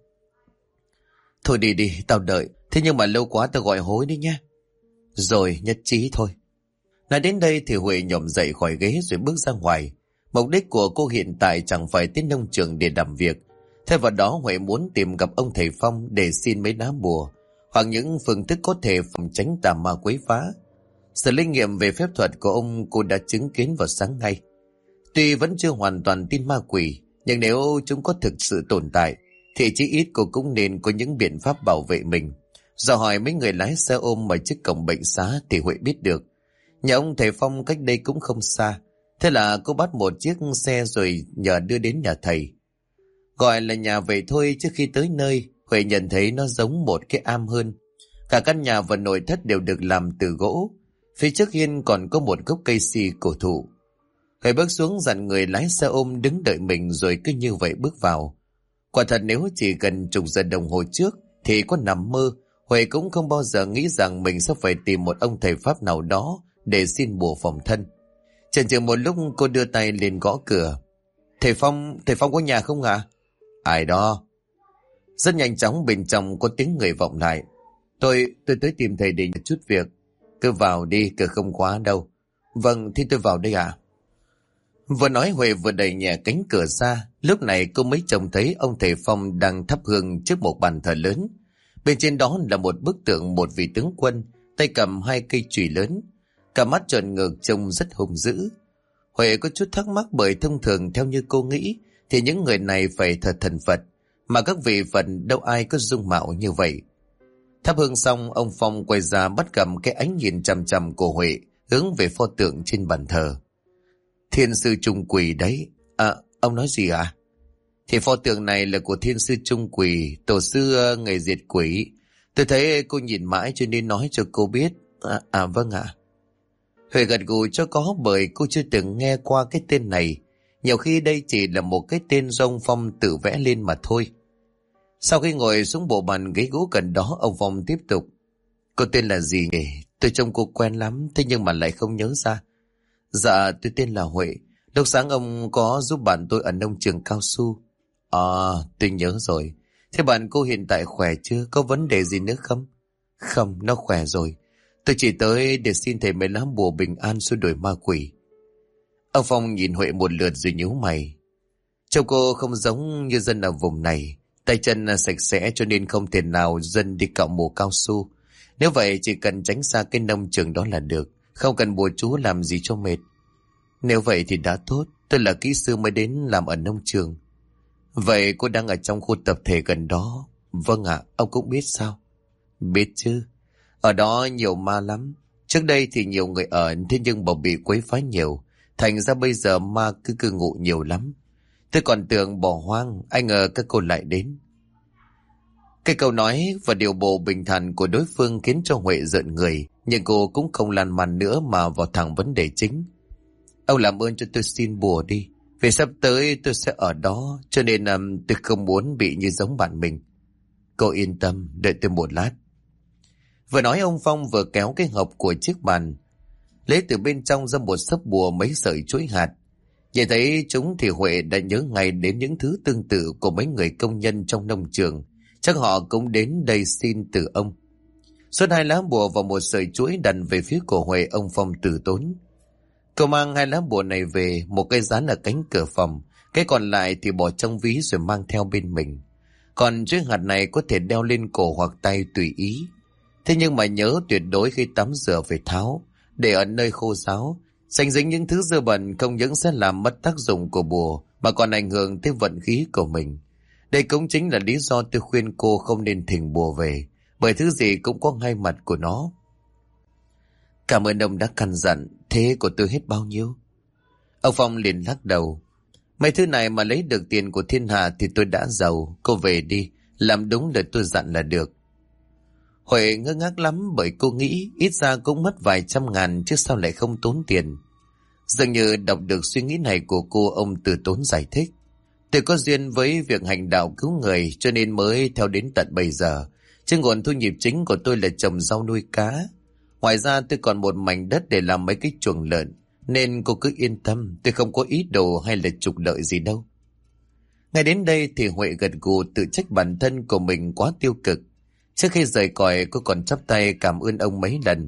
Thôi đi đi, tao đợi. Thế nhưng mà lâu quá tao gọi hối đi nhá. Rồi, nhất trí thôi. Nói đến đây thì Huệ nhổm dậy khỏi ghế rồi bước ra ngoài. Mục đích của cô hiện tại chẳng phải đến nông trường để làm việc. Thay vào đó Huệ muốn tìm gặp ông thầy Phong để xin mấy lá bùa, hoặc những phương thức có thể phòng tránh tà ma quấy phá. Sự linh nghiệm về phép thuật của ông cô đã chứng kiến vào sáng nay. Tuy vẫn chưa hoàn toàn tin ma quỷ, nhưng nếu chúng có thực sự tồn tại thì chí ít cô cũng nên có những biện pháp bảo vệ mình. Do hỏi mấy người lái xe ôm ở trước cổng bệnh xá thì Huệ biết được nhà ông thầy Phong cách đây cũng không xa. Thế là cô bắt một chiếc xe rồi nhờ đưa đến nhà thầy. Gọi là nhà vậy thôi, chứ khi tới nơi Huệ nhận thấy nó giống một cái am hơn. Cả căn nhà và nội thất đều được làm từ gỗ. Phía trước hiên còn có một gốc cây xì cổ thụ. Huệ bước xuống dặn người lái xe ôm đứng đợi mình, rồi cứ như vậy bước vào. Quả thật nếu chỉ gần chục giờ đồng hồ trước thì có nằm mơ, Huệ cũng không bao giờ nghĩ rằng mình sẽ phải tìm một ông thầy Pháp nào đó để xin bùa phòng thân. Chần chừ một lúc cô đưa tay lên gõ cửa. Thầy Phong có nhà không ạ? Ai đó? Rất nhanh chóng bên trong có tiếng người vọng lại. Tôi tới tìm thầy để chút việc. Cứ vào đi, cửa không khóa đâu. Vâng, thì tôi vào đây ạ. Vừa nói Huệ vừa đẩy nhẹ cánh cửa ra. Lúc này cô mới trông thấy ông thầy Phong đang thắp hương trước một bàn thờ lớn. Bên trên đó là một bức tượng một vị tướng quân, tay cầm hai cây chùy lớn, cả mắt tròn ngược trông rất hung dữ. Huệ có chút thắc mắc, bởi thông thường theo như cô nghĩ thì những người này phải thờ thần Phật, mà các vị Phật đâu ai có dung mạo như vậy. Thắp hương xong, ông Phong quay ra bắt gặp cái ánh nhìn chằm chằm của Huệ hướng về pho tượng trên bàn thờ. Thiên sư Trung Quỳ đấy. À, ông nói gì ạ? Thì pho tượng này là của thiên sư Trung Quỳ, tổ sư ngày diệt quỷ. Tôi thấy cô nhìn mãi cho nên nói cho cô biết. Vâng ạ. Huệ gật gù cho có, bởi cô chưa từng nghe qua cái tên này. Nhiều khi đây chỉ là một cái tên do ông Phong tự vẽ lên mà thôi. Sau khi ngồi xuống bộ bàn ghế gỗ gần đó, ông Phong tiếp tục. Cô tên là gì nhỉ? Tôi trông cô quen lắm, thế nhưng mà lại không nhớ ra. Dạ, tôi tên là Huệ. Lúc sáng ông có giúp bạn tôi ở nông trường cao su. Tôi nhớ rồi. Thế bạn cô hiện tại khỏe chưa? Có vấn đề gì nữa không? Không, nó khỏe rồi. Tôi chỉ tới để xin thầy mấy lá bùa bình an xua đuổi ma quỷ. Ông Phong nhìn Huệ một lượt rồi nhíu mày. Trông cô không giống như dân ở vùng này. Tay chân sạch sẽ cho nên không thể nào dân đi cạo mù cao su. Nếu vậy chỉ cần tránh xa cái nông trường đó là được. Không cần bùa chú làm gì cho mệt. Nếu vậy thì đã tốt. Tôi là kỹ sư mới đến làm ở nông trường. Vậy cô đang ở trong khu tập thể gần đó? Vâng ạ, ông cũng biết sao? Biết chứ. Ở đó nhiều ma lắm. Trước đây thì nhiều người ở, thế nhưng bảo bị quấy phá nhiều. Thành ra bây giờ ma cứ cư ngụ nhiều lắm. Tôi còn tưởng bỏ hoang, ai ngờ các cô lại đến. Cái câu nói và điều bộ bình thản của đối phương khiến cho Huệ rợn người. Nhưng cô cũng không lan man nữa mà vào thẳng vấn đề chính. Ông làm ơn cho tôi xin bùa đi. Vì sắp tới tôi sẽ ở đó, cho nên tôi không muốn bị như giống bạn mình. Cô yên tâm, đợi tôi một lát. Vừa nói ông Phong vừa kéo cái hộp của chiếc bàn, lấy từ bên trong ra một xấp bùa mấy sợi chuỗi hạt. Nhìn thấy chúng thì Huệ đã nhớ ngay đến những thứ tương tự của mấy người công nhân trong nông trường. Chắc họ cũng đến đây xin từ ông. Suốt hai lá bùa và một sợi chuỗi đặt về phía của Huệ, ông Phong từ tốn. Cậu mang hai lá bùa này về, một cây dán ở cánh cửa phòng, cái còn lại thì bỏ trong ví rồi mang theo bên mình. Còn chuỗi hạt này có thể đeo lên cổ hoặc tay tùy ý. Thế nhưng mà nhớ tuyệt đối khi tắm rửa phải tháo, để ở nơi khô ráo. Sánh dính những thứ dơ bẩn không những sẽ làm mất tác dụng của bùa mà còn ảnh hưởng tới vận khí của mình. Đây cũng chính là lý do tôi khuyên cô không nên thỉnh bùa về, bởi thứ gì cũng có hai mặt của nó. Cảm ơn ông đã căn dặn. Thế của tôi hết bao nhiêu? Ông Phong liền lắc đầu. Mấy thứ này mà lấy được tiền của thiên hạ thì tôi đã giàu. Cô về đi, làm đúng lời tôi dặn là được. Huệ ngơ ngác lắm, bởi cô nghĩ ít ra cũng mất vài trăm ngàn chứ sao lại không tốn tiền. Dường như đọc được suy nghĩ này của cô, ông Từ Tốn giải thích. Tôi có duyên với việc hành đạo cứu người cho nên mới theo đến tận bây giờ. Chứ nguồn thu nhập chính của tôi là trồng rau nuôi cá. Ngoài ra tôi còn một mảnh đất để làm mấy cái chuồng lợn. Nên cô cứ yên tâm, tôi không có ý đồ hay là trục lợi gì đâu. Ngay đến đây thì Huệ gật gù, tự trách bản thân của mình quá tiêu cực. Trước khi rời còi, cô còn chắp tay cảm ơn ông mấy lần.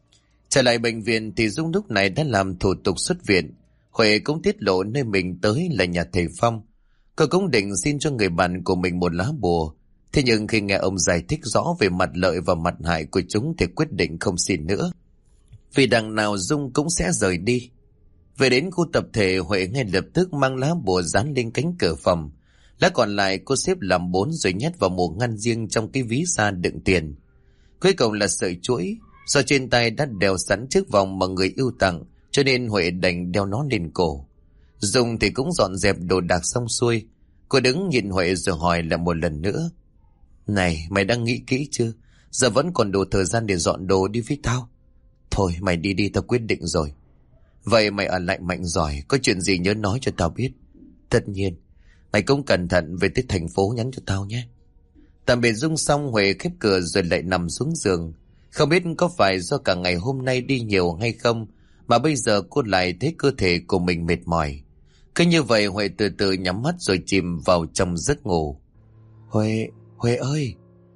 Trở lại bệnh viện thì Dung lúc này đã làm thủ tục xuất viện. Huệ cũng tiết lộ nơi mình tới là nhà thầy Phong. Cô cũng định xin cho người bạn của mình một lá bùa. Thế nhưng khi nghe ông giải thích rõ về mặt lợi và mặt hại của chúng thì quyết định không xin nữa. Vì đằng nào Dung cũng sẽ rời đi. Về đến khu tập thể, Huệ ngay lập tức mang lá bùa dán lên cánh cửa phòng. Lá còn lại cô xếp làm 4 rồi nhét vào một ngăn riêng trong cái ví da đựng tiền. Cuối cùng là sợi chuỗi, do trên tay đã đeo sẵn chiếc vòng mà người yêu tặng, cho nên Huệ đành đeo nó lên cổ. Dung thì cũng dọn dẹp đồ đạc xong xuôi. Cô đứng nhìn Huệ rồi hỏi lại một lần nữa. Này, mày đang nghĩ kỹ chưa? Giờ vẫn còn đủ thời gian để dọn đồ đi với tao. Thôi mày đi đi, tao quyết định rồi. Vậy mày ở lại mạnh giỏi, có chuyện gì nhớ nói cho tao biết. Tất nhiên. Mày cũng cẩn thận, về tới thành phố nhắn cho tao nhé. Tạm biệt Dung xong, Huệ khép cửa rồi lại nằm xuống giường. Không biết có phải do cả ngày hôm nay đi nhiều hay không mà bây giờ cô lại thấy cơ thể của mình mệt mỏi. Cứ như vậy Huệ từ từ nhắm mắt rồi chìm vào trong giấc ngủ. Huệ, Huệ ơi!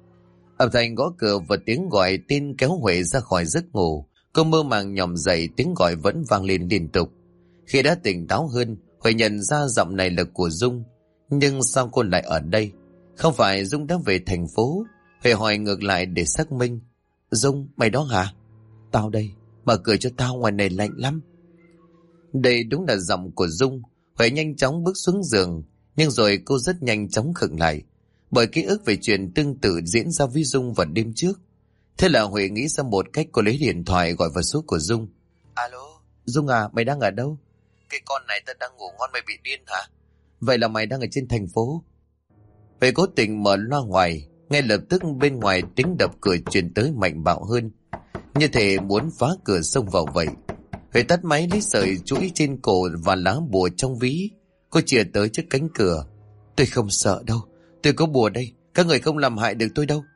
Âm thanh gõ cửa và tiếng gọi tên kéo Huệ ra khỏi giấc ngủ. Cô mơ màng nhòm dậy, tiếng gọi vẫn vang lên liên tục. Khi đã tỉnh táo hơn, Huệ nhận ra giọng này là của Dung. Nhưng sao cô lại ở đây? Không phải Dung đã về thành phố? Huệ hỏi ngược lại để xác minh. Dung, mày đó hả? Tao đây, mở cửa cho tao, ngoài này lạnh lắm. Đây đúng là giọng của Dung. Huệ nhanh chóng bước xuống giường, nhưng rồi cô rất nhanh chóng khựng lại, bởi ký ức về chuyện tương tự diễn ra với Dung vào đêm trước. Thế là Huệ nghĩ ra một cách, cô lấy điện thoại gọi vào số của Dung. Alo, Dung à, mày đang ở đâu? Cái con này tao đang ngủ ngon, mày bị điên hả? Vậy là mày đang ở trên thành phố? Huệ cố tình mở loa ngoài, ngay lập tức bên ngoài tiếng đập cửa truyền tới mạnh bạo hơn, như thể muốn phá cửa xông vào vậy. Huệ tắt máy, lấy sợi chuỗi trên cổ và lá bùa trong ví. Cô chìa tới trước cánh cửa. Tôi không sợ đâu, tôi có bùa đây, các người không làm hại được tôi đâu.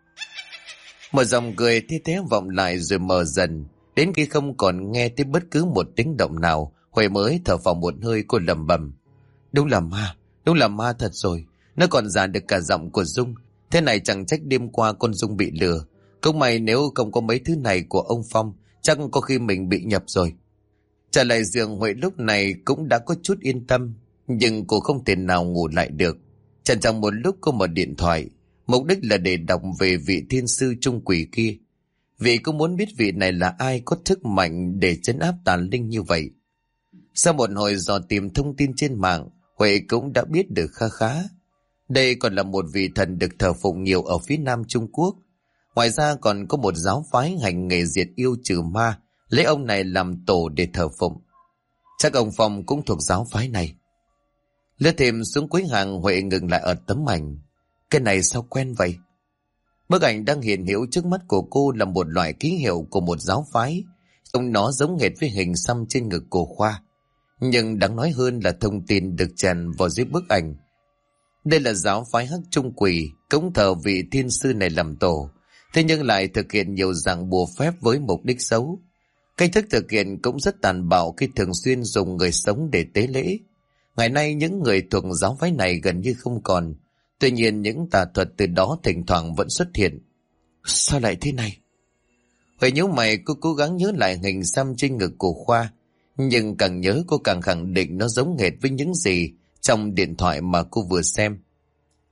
Một giọng cười thê thé vọng lại rồi mờ dần, đến khi không còn nghe thấy bất cứ một tiếng động nào. Huệ mới thở phào một hơi, cô lẩm bẩm. Đúng là ma thật rồi. Nó còn giả được cả giọng của Dung. Thế này chẳng trách đêm qua con Dung bị lừa. Không may nếu không có mấy thứ này của ông Phong, chắc có khi mình bị nhập rồi. Trở lại giường, Huệ lúc này cũng đã có chút yên tâm, nhưng cô không thể nào ngủ lại được. Chẳng chẳng một lúc cô mở điện thoại, mục đích là để đọc về vị thiên sư trung quỷ kia. Vì cô muốn biết vị này là ai, có thức mạnh để trấn áp tà linh như vậy. Sau một hồi dò tìm thông tin trên mạng, Huệ cũng đã biết được khá khá. Đây còn là một vị thần được thờ phụng nhiều ở phía Nam Trung Quốc. Ngoài ra còn có một giáo phái hành nghề diệt yêu trừ ma, lấy ông này làm tổ để thờ phụng. Chắc ông Phong cũng thuộc giáo phái này. Lướt thêm xuống cuối hàng, Huệ ngừng lại ở tấm ảnh. Cái này sao quen vậy? Bức ảnh đang hiện hữu trước mắt của cô là một loại ký hiệu của một giáo phái. Trông nó giống hệt với hình xăm trên ngực của Khoa. Nhưng đáng nói hơn là thông tin được chèn vào dưới bức ảnh. Đây là giáo phái Hắc Trung Quỷ, cũng thờ vị thiên sư này làm tổ. Thế nhưng lại thực hiện nhiều dạng bùa phép với mục đích xấu. Cách thức thực hiện cũng rất tàn bạo khi thường xuyên dùng người sống để tế lễ. Ngày nay những người thuộc giáo phái này gần như không còn. Tuy nhiên những tà thuật từ đó thỉnh thoảng vẫn xuất hiện. Sao lại thế này? Huệ nhíu mày, cô cố gắng nhớ lại hình xăm trên ngực của Khoa. Nhưng càng nhớ cô càng khẳng định nó giống hệt với những gì trong điện thoại mà cô vừa xem.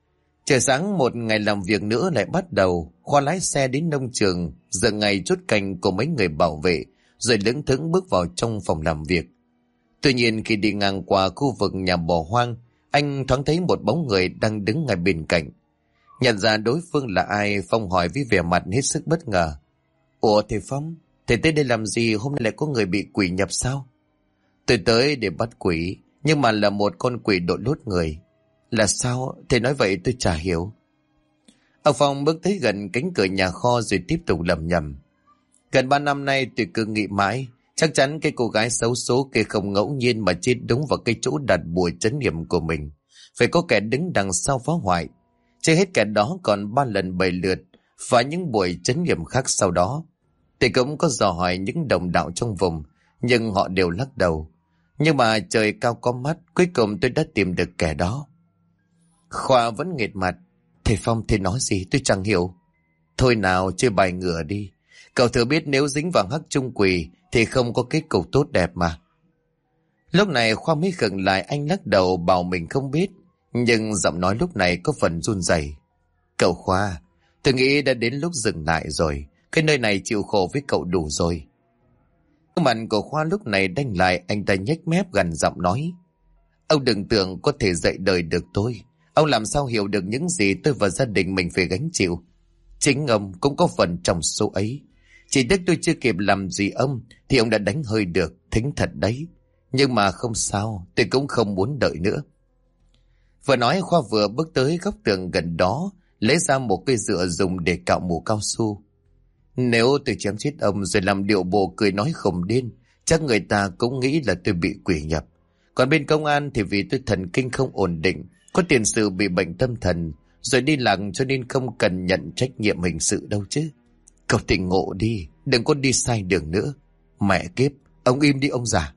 Trời sáng một ngày làm việc nữa lại bắt đầu. Khoa lái xe đến nông trường, giờ ngày chốt canh của mấy người bảo vệ, rồi lững thững bước vào trong phòng làm việc. Tuy nhiên khi đi ngang qua khu vực nhà bỏ hoang, anh thoáng thấy một bóng người đang đứng ngay bên cạnh. Nhận ra đối phương là ai, Phong hỏi với vẻ mặt hết sức bất ngờ. Ủa thầy Phong, thầy tới đây làm gì, hôm nay lại có người bị quỷ nhập sao? Tôi tới để bắt quỷ, nhưng mà là một con quỷ đội lốt người. Là sao? Thầy nói vậy tôi chả hiểu. Ông Phong bước tới gần cánh cửa nhà kho rồi tiếp tục lẩm nhẩm. Gần 3 năm nay tôi cứ nghĩ mãi, chắc chắn cái cô gái xấu số kia không ngẫu nhiên mà chết đúng vào cái chỗ đặt bùa trấn niệm của mình. Phải có kẻ đứng đằng sau phá hoại. Chưa hết kẻ đó còn 3 lần 7 lượt và những buổi trấn niệm khác sau đó. Tôi cũng có dò hỏi những đồng đạo trong vùng, nhưng họ đều lắc đầu. Nhưng mà trời cao có mắt, cuối cùng tôi đã tìm được kẻ đó. Khoa vẫn nghệt mặt. Thầy Phong, thầy nói gì tôi chẳng hiểu. Thôi nào, chơi bài ngửa đi. Cậu thừa biết nếu dính vào hắc chung quỷ thì không có kết cục tốt đẹp mà. Lúc này Khoa mới khựng lại, anh lắc đầu bảo mình không biết, nhưng giọng nói lúc này có phần run rẩy. Cậu Khoa, tôi nghĩ đã đến lúc dừng lại rồi. Cái nơi này chịu khổ với cậu đủ rồi. Cái mặt của Khoa lúc này đanh lại, anh ta nhếch mép gần giọng nói. Ông đừng tưởng có thể dạy đời được tôi. Ông làm sao hiểu được những gì tôi và gia đình mình phải gánh chịu. Chính ông cũng có phần trong số ấy. Chỉ tiếc tôi chưa kịp làm gì ông thì ông đã đánh hơi được, thính thật đấy. Nhưng mà không sao, tôi cũng không muốn đợi nữa. Vừa nói Khoa vừa bước tới góc tường gần đó, lấy ra một cây dựa dùng để cạo mũ cao su. Nếu tôi chém chết ông rồi làm điệu bộ cười nói khùng điên, chắc người ta cũng nghĩ là tôi bị quỷ nhập. Còn bên công an thì vì tôi thần kinh không ổn định, có tiền sử bị bệnh tâm thần, rồi đi lạc cho nên không cần nhận trách nhiệm hình sự đâu chứ. Cậu tỉnh ngộ đi, đừng có đi sai đường nữa. Mẹ kiếp, ông im đi ông già.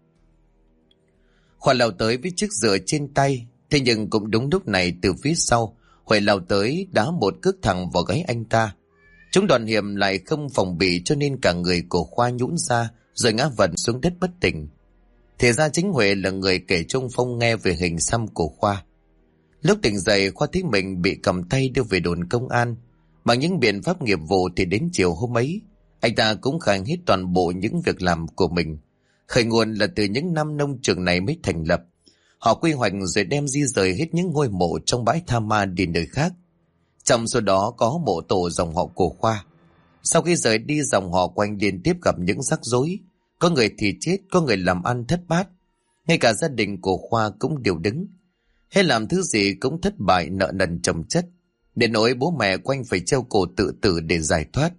Khoa lao tới với chiếc dựa trên tay, thế nhưng cũng đúng lúc này từ phía sau, Huệ lao tới đá một cước thẳng vào gáy anh ta. Chúng đòn hiểm lại không phòng bị cho nên cả người của Khoa nhũn ra rồi ngã vật xuống đất bất tỉnh. Thì ra chính Huệ là người kể cho ông Phong nghe về hình xăm của Khoa. Lúc tỉnh dậy, Khoa thấy mình bị cầm tay đưa về đồn công an. Bằng những biện pháp nghiệp vụ thì đến chiều hôm ấy, anh ta cũng khai hết toàn bộ những việc làm của mình. Khởi nguồn là từ những năm nông trường này mới thành lập. Họ quy hoạch rồi đem di rời hết những ngôi mộ trong bãi tha ma đi nơi khác. Trong số đó có mộ tổ dòng họ của Khoa. Sau khi rời đi, dòng họ quanh liên tiếp gặp những rắc rối. Có người thì chết, có người làm ăn thất bát. Ngay cả gia đình của Khoa cũng đều đứng. Hay làm thứ gì cũng thất bại, nợ nần chồng chất. Đến nỗi bố mẹ quanh phải treo cổ tự tử để giải thoát.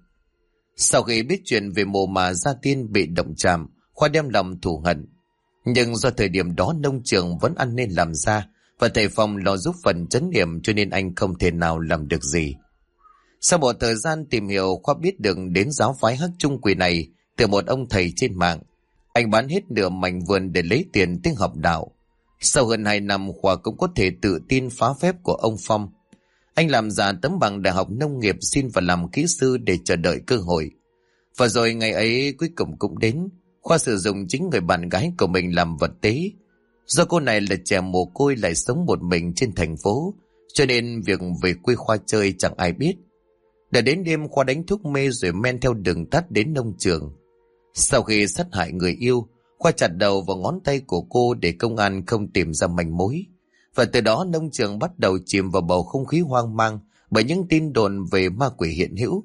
Sau khi biết chuyện về mồ mà Gia Tiên bị động chạm, Khoa đem lòng thù hận. Nhưng do thời điểm đó nông trường vẫn ăn nên làm ra, và thầy Phong lo giúp phần trấn niệm cho nên anh không thể nào làm được gì. Sau một thời gian tìm hiểu, Khoa biết được đến giáo phái hắc chung quỷ này từ một ông thầy trên mạng. Anh bán hết nửa mảnh vườn để lấy tiền tiếng học đạo. Sau hơn 2 năm, Khoa cũng có thể tự tin phá phép của ông Phong. Anh làm giả tấm bằng đại học nông nghiệp xin vào làm kỹ sư để chờ đợi cơ hội. Và rồi ngày ấy cuối cùng cũng đến. Khoa sử dụng chính người bạn gái của mình làm vật tế. Do cô này là trẻ mồ côi lại sống một mình trên thành phố, cho nên việc về quê Khoa chơi chẳng ai biết. Để đến đêm, Khoa đánh thuốc mê rồi men theo đường tắt đến nông trường. Sau khi sát hại người yêu, Khoa chặt đầu vào ngón tay của cô để công an không tìm ra manh mối. Và từ đó nông trường bắt đầu chìm vào bầu không khí hoang mang bởi những tin đồn về ma quỷ hiện hữu.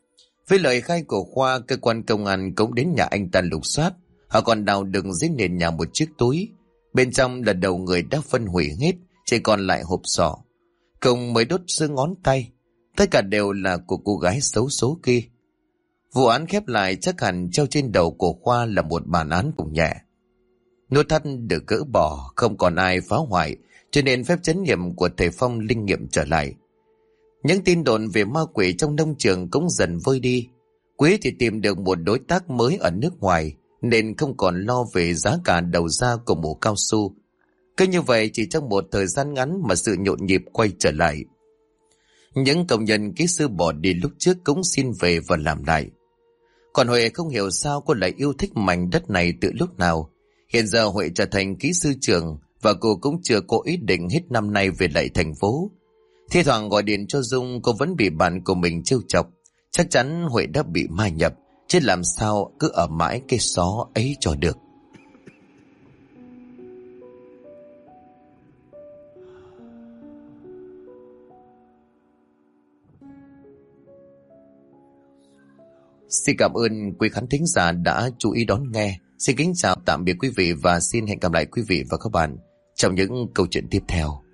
Với lời khai của Khoa, cơ quan công an cũng đến nhà anh ta lục soát. Họ còn đào được dưới nền nhà một chiếc túi. Bên trong là đầu người đã phân hủy hết, chỉ còn lại hộp sọ cùng mới đốt xương ngón tay. Tất cả đều là của cô gái xấu số kia. Vụ án khép lại, chắc hẳn treo trên đầu của Khoa là một bản án cũng nhẹ. Nút thắt được gỡ bỏ, không còn ai phá hoại, cho nên phép chấn niệm của thầy Phong linh nghiệm trở lại. Những tin đồn về ma quỷ trong nông trường cũng dần vơi đi. Quý thì tìm được một đối tác mới ở nước ngoài, nên không còn lo về giá cả đầu ra của mũ cao su. Cứ như vậy, chỉ trong một thời gian ngắn mà sự nhộn nhịp quay trở lại. Những công nhân kỹ sư bỏ đi lúc trước cũng xin về và làm lại. Còn Huệ không hiểu sao cô lại yêu thích mảnh đất này từ lúc nào. Hiện giờ Huệ trở thành kỹ sư trưởng và cô cũng chưa có ý định hết năm nay về lại thành phố. Thi thoảng gọi điện cho Dung, cô vẫn bị bạn của mình trêu chọc. Chắc chắn Huệ đã bị ma nhập, chứ làm sao cứ ở mãi cái xó ấy cho được. Xin cảm ơn quý khán thính giả đã chú ý đón nghe. Xin kính chào tạm biệt quý vị và xin hẹn gặp lại quý vị và các bạn trong những câu chuyện tiếp theo.